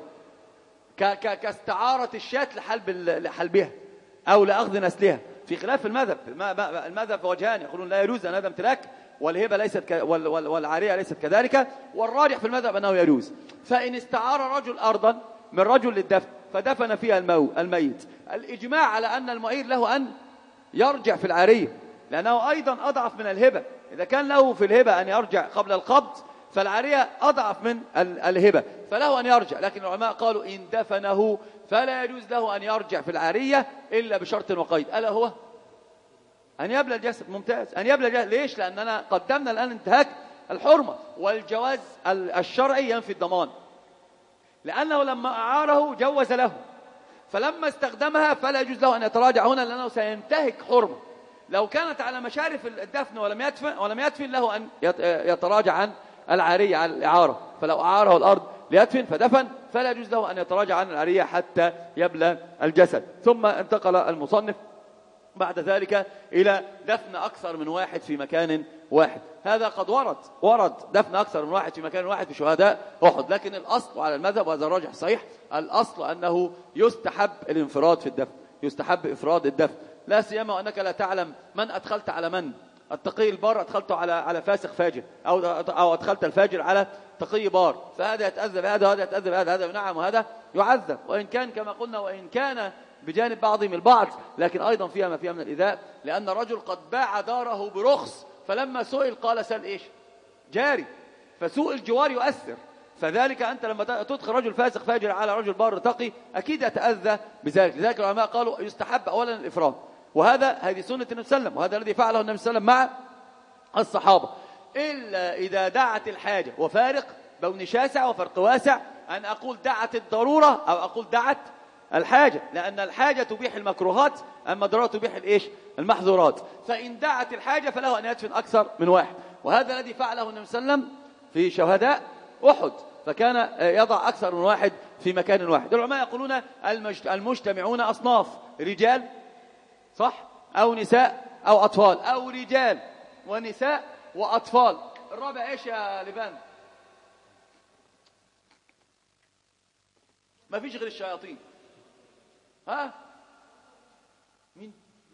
كاستعارة الشاة لحلبها أو لأخذ نسلها، في خلاف المذهب. المذهب وجهان، يقولون لا يجوز أن هذا امتلاك، والهبة ليست والعارية ليست كذلك، والراجح في المذهب أنه يجوز. فإن استعار رجل أرضا من رجل للدفن فدفن فيها الميت، الإجماع على أن المعير له أن يرجع في العارية، لأنه أيضا أضعف من الهبة. إذا كان له في الهبة أن يرجع قبل القبض، فالعارية أضعف من الهبة، فله أن يرجع. لكن العلماء قالوا إن دفنه فلا يجوز له أن يرجع في العارية إلا بشرط وقيد، ألا هو أن يبلى الجسد. ممتاز، أن يبلى الجسد. ليش؟ لأننا قدمنا الآن انتهاك الحرمة، والجواز الشرعي ينفي الضمان، لأنه لما أعاره جوز له، فلما استخدمها فلا يجوز له أن يتراجع هنا، لأنه سينتهك حرمة. لو كانت على مشارف الدفن ولم يدفن له أن يتراجع عن العارية، عن الإعارة. فلو أعاره الأرض ليدفن فدفن فلا يجوز له أن يتراجع عن العارية حتى يبلى الجسد. ثم انتقل المصنف بعد ذلك إلى دفن أكثر من واحد في مكان واحد. هذا قد ورد دفن أكثر من واحد في مكان واحد في شهداء أحد، لكن الأصل على المذهب، وهذا الراجح صحيح، الأصل أنه يستحب الانفراد في الدفن، يستحب إفراد الدفن، لا سيما وأنك لا تعلم من أدخلت على من. التقي البار أدخلته على فاسق فاجر، أو أدخلت الفاجر على تقي بار، فهذا يتأذى هذا، وهذا يتأذى هذا ينعم وهذا يعذب، وإن كان كما قلنا وإن كان بجانب بعضهم البعض، لكن أيضا فيها ما فيها من الإيذاء، لأن رجل قد باع داره برخص، فلما سئل قال سل إيش؟ جاري. فسوء الجوار يؤثر، فذلك أنت لما تدخل رجل فاسق فاجر على رجل بار تقي أكيد يتأذى بذلك. لذلك العلماء قالوا يستحب أولا الإفراد، هذه سنة النبي صلى الله عليه وسلم، وهذا الذي فعله النبي صلى الله عليه وسلم مع الصحابة، إلا إذا دعت الحاجة. وفارق بون شاسع وفرق واسع، أن أقول دعت الضرورة أو أقول دعت الحاجة، لأن الحاجة تبيح المكروهات، أما الضرورة تبيح الإيش؟ المحظورات. فإن دعت الحاجة فله أن يدفن أكثر من واحد، وهذا الذي فعله النبي صلى الله عليه وسلم في شهداء أحد، فكان يضع أكثر من واحد في مكان واحد. العلماء يقولون المجتمعون أصناف: رجال صح، أو نساء أو أطفال، أو رجال ونساء وأطفال. الرابع إيش يا لبان؟ ما فيش غير الشياطين. ها مين؟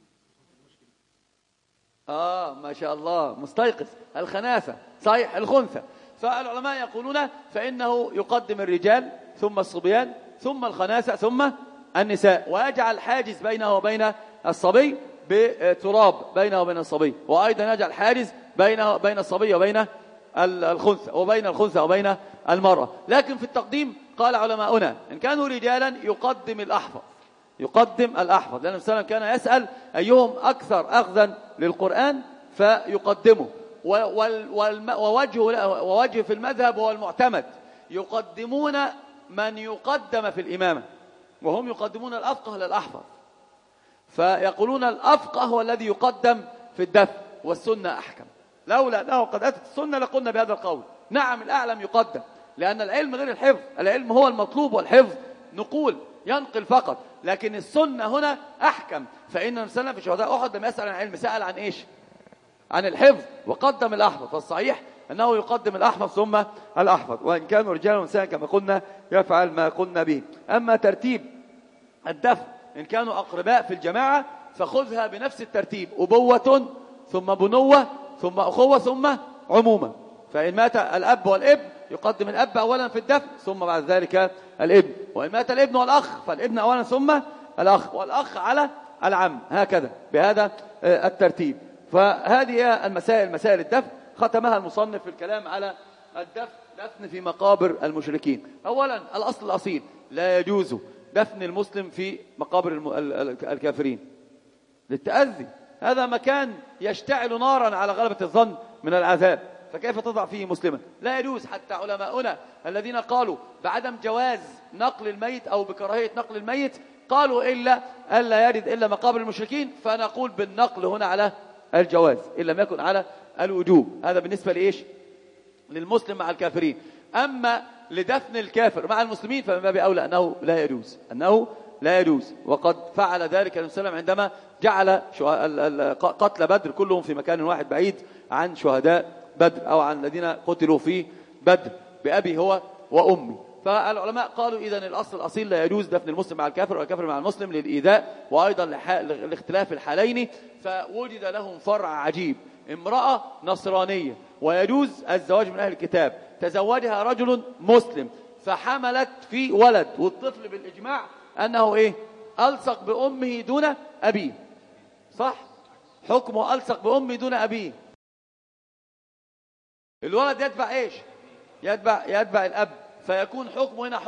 ما شاء الله مستيقظ. الخناثة صحيح، الخنثى. فالعلماء يقولون فإنه يقدم الرجال ثم الصبيان ثم الخناثة ثم النساء، ويجعل حاجز بينه وبين الصبي بتراب بينه وبين الصبي، وأيضا يجعل حاجز بين الصبي وبين الخنثى، وبين الخنثى وبين المرأة. لكن في التقديم قال علماؤنا إن كانوا رجالا يقدم الأحفظ، لأن النبي صلى الله عليه وسلم كان يسأل أيهم أكثر أخذا للقرآن فيقدمه، ووجه في المذهب هو المعتمد، يقدمون من يقدم في الإمامة، وهم يقدمون الأفقه للأحفظ، فيقولون الأفقه هو الذي يقدم في الدفن، والسنة أحكم. لولا أنه قد أتت السنة لقلنا بهذا القول. نعم الأعلم يقدم، لأن العلم غير الحفظ. العلم هو المطلوب والحفظ نقول ينقل فقط، لكن السنة هنا أحكم. فإن النبي في شهداء أحد لم يسأل عن العلم، سأل عن إيش؟ عن الحفظ، وقدم الأحفظ. فالصحيح أنه يقدم الأحفظ ثم الأحفظ، وإن كانوا رجالا ونساء كما قلنا يفعل ما قلنا به. أما ترتيب الدفن إن كانوا أقرباء في الجماعة فخذها بنفس الترتيب: أبوة ثم بنوة ثم أخوة ثم عمومة. فإن مات الأب والابن يقدم الأب أولا في الدفن ثم بعد ذلك الابن، وإن مات الابن والأخ فالابن أولا ثم الأخ، والأخ على العم، هكذا بهذا الترتيب. فهذه المسائل، مسائل الدفن ختمها المصنف في الكلام على الدفن في مقابر المشركين. أولا الأصل الأصيل: لا يجوز دفن المسلم في مقابر الكافرين للتأذي. هذا مكان يشتعل نارا على غلبة الظن من العذاب، فكيف تضع فيه مسلما؟ لا يجوز. حتى علماؤنا الذين قالوا بعدم جواز نقل الميت أو بكراهية نقل الميت قالوا ألا يرد إلا مقابر المشركين، فنقول بالنقل هنا على الجواز إن لم يكن على الوجوب. هذا بالنسبة لإيش؟ للمسلم مع الكافرين. أما لدفن الكافر مع المسلمين فمن باب أولى أنه لا يجوز، أنه لا يجوز. وقد فعل ذلك النبي صلى الله عليه وسلم عندما جعل قتل بدر كلهم في مكان واحد بعيد عن شهداء بدر أو عن الذين قتلوا في بدر بأبي هو وأمي. فالعلماء قالوا إذن الأصل الأصيل: لا يجوز دفن المسلم مع الكافر والكافر مع المسلم للإيذاء وأيضا لاختلاف الحالين. فوجد لهم فرع عجيب: امرأة نصرانية ويجوز الزواج من أهل الكتاب، تزوجها رجل مسلم فحملت في ولد، والطفل بالإجماع أنه إيه؟ ألصق بأمه دون أبيه، صح؟ حكمه ألصق بأمه دون أبيه. الولد يتبع إيش؟ يتبع الأب، فيكون حكمه هنا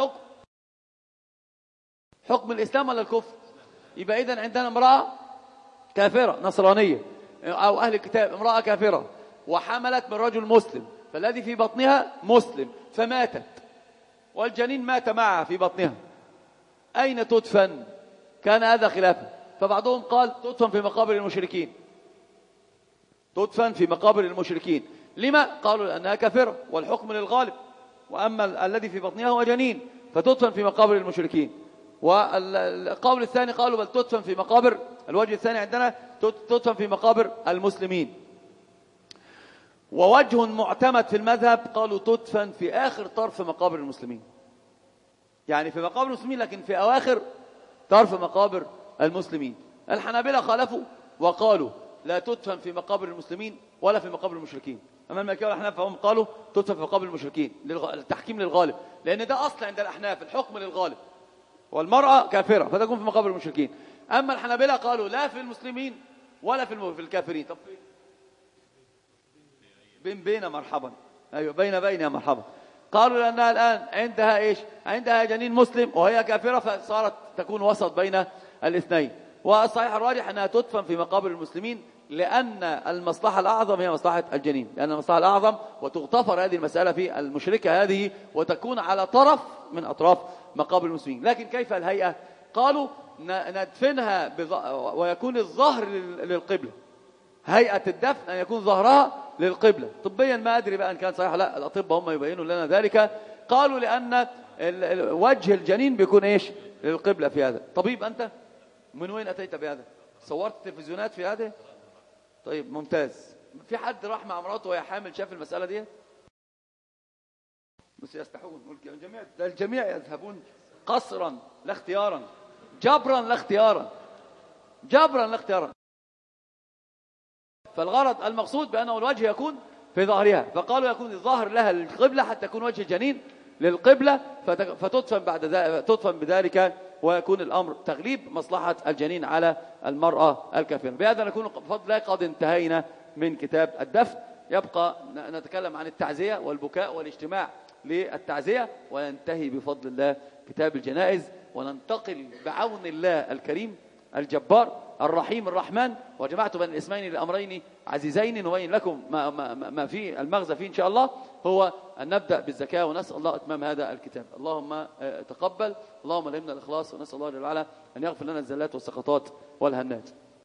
حكم الإسلام ولا الكفر؟ يبقى إذن عندنا امرأة كافرة نصرانية أو أهل الكتاب، امرأة كافرة وحملت من رجل مسلم، فالذي في بطنها مسلم فماتت والجنين مات معها في بطنها، أين تدفن؟ كان هذا خلافا. فبعضهم قال تدفن في مقابر المشركين، تدفن في مقابر المشركين. لما؟ قالوا لأنها كافرة والحكم للغالب، وأما الذي في بطنها هو جنين فتدفن في مقابر المشركين. والقول الثاني قالوا بل تدفن في مقابر، الوجه الثاني عندنا تدفن في مقابر المسلمين. ووجه معتمد في المذهب قالوا تدفن في آخر طرف مقابر المسلمين، يعني في مقابر المسلمين لكن في أواخر طرف مقابر المسلمين. الحنابلة خالفوا وقالوا لا تدفن في مقابر المسلمين ولا في مقابر المشركين. أما المالكية والأحناف فهم قالوا تدفن في مقابر المشركين، التحكيم للغالب، لأن ده أصل عند الأحناف الحكم للغالب، والمرأة كافرة فتكون في مقابر المشركين. أما الحنابلة قالوا لا في المسلمين ولا في الكافرين. طب بين مرحبا، أيوة بين يا مرحبا. قالوا لأنها الآن عندها إيش؟ عندها جنين مسلم وهي كافرة، فصارت تكون وسط بين الاثنين. والصحيح الراجح أنها تدفن في مقابر المسلمين، لأن المصلحة الأعظم هي مصلحة الجنين، لأن المصلحة الأعظم، وتغتفر هذه المسألة في المشركة هذه وتكون على طرف من أطراف مقابر المسلمين. لكن كيف الهيئة؟ قالوا ندفنها ويكون الظهر للقبلة، هيئة الدفن أن يكون ظهرها للقبلة. طبيا ما أدري بقى أن كان صحيح، لا الأطباء هم يبينوا لنا ذلك. قالوا لأن وجه الجنين بيكون إيش؟ للقبلة. في هذا طبيب أنت؟ من وين أتيت بهذا؟ صورت تلفزيونات في هذا؟ طيب ممتاز. في حد راح مع مراته وهي حامل شاف المسألة دي؟ بس يستحون الجميع يذهبون قصرا لا اختيارا، جبرا لا اختيارا، جبرا لا اختيارا. فالغرض المقصود بأنه الوجه يكون في ظهرها، فقالوا يكون الظهر لها للقبلة حتى يكون وجه الجنين للقبلة، فتدفن بذلك ويكون الأمر تغليب مصلحة الجنين على المرأة الكافرة. بهذا نكون بفضل الله قد انتهينا من كتاب الدفن. يبقى نتكلم عن التعزية والبكاء والاجتماع للتعزية، وننتهي بفضل الله كتاب الجنائز، وننتقل بعون الله الكريم الجبار الرحيم الرحمن. وجمعت بين الاسمين لأمرين عزيزين نبين لكم ما في المغزى فيه إن شاء الله، هو أن نبدأ بالزكاة، ونسأل الله إتمام هذا الكتاب. اللهم تقبل، اللهم ألهمنا الإخلاص، ونسأل الله جل وعلا أن يغفر لنا الزلات والسقطات والهنات.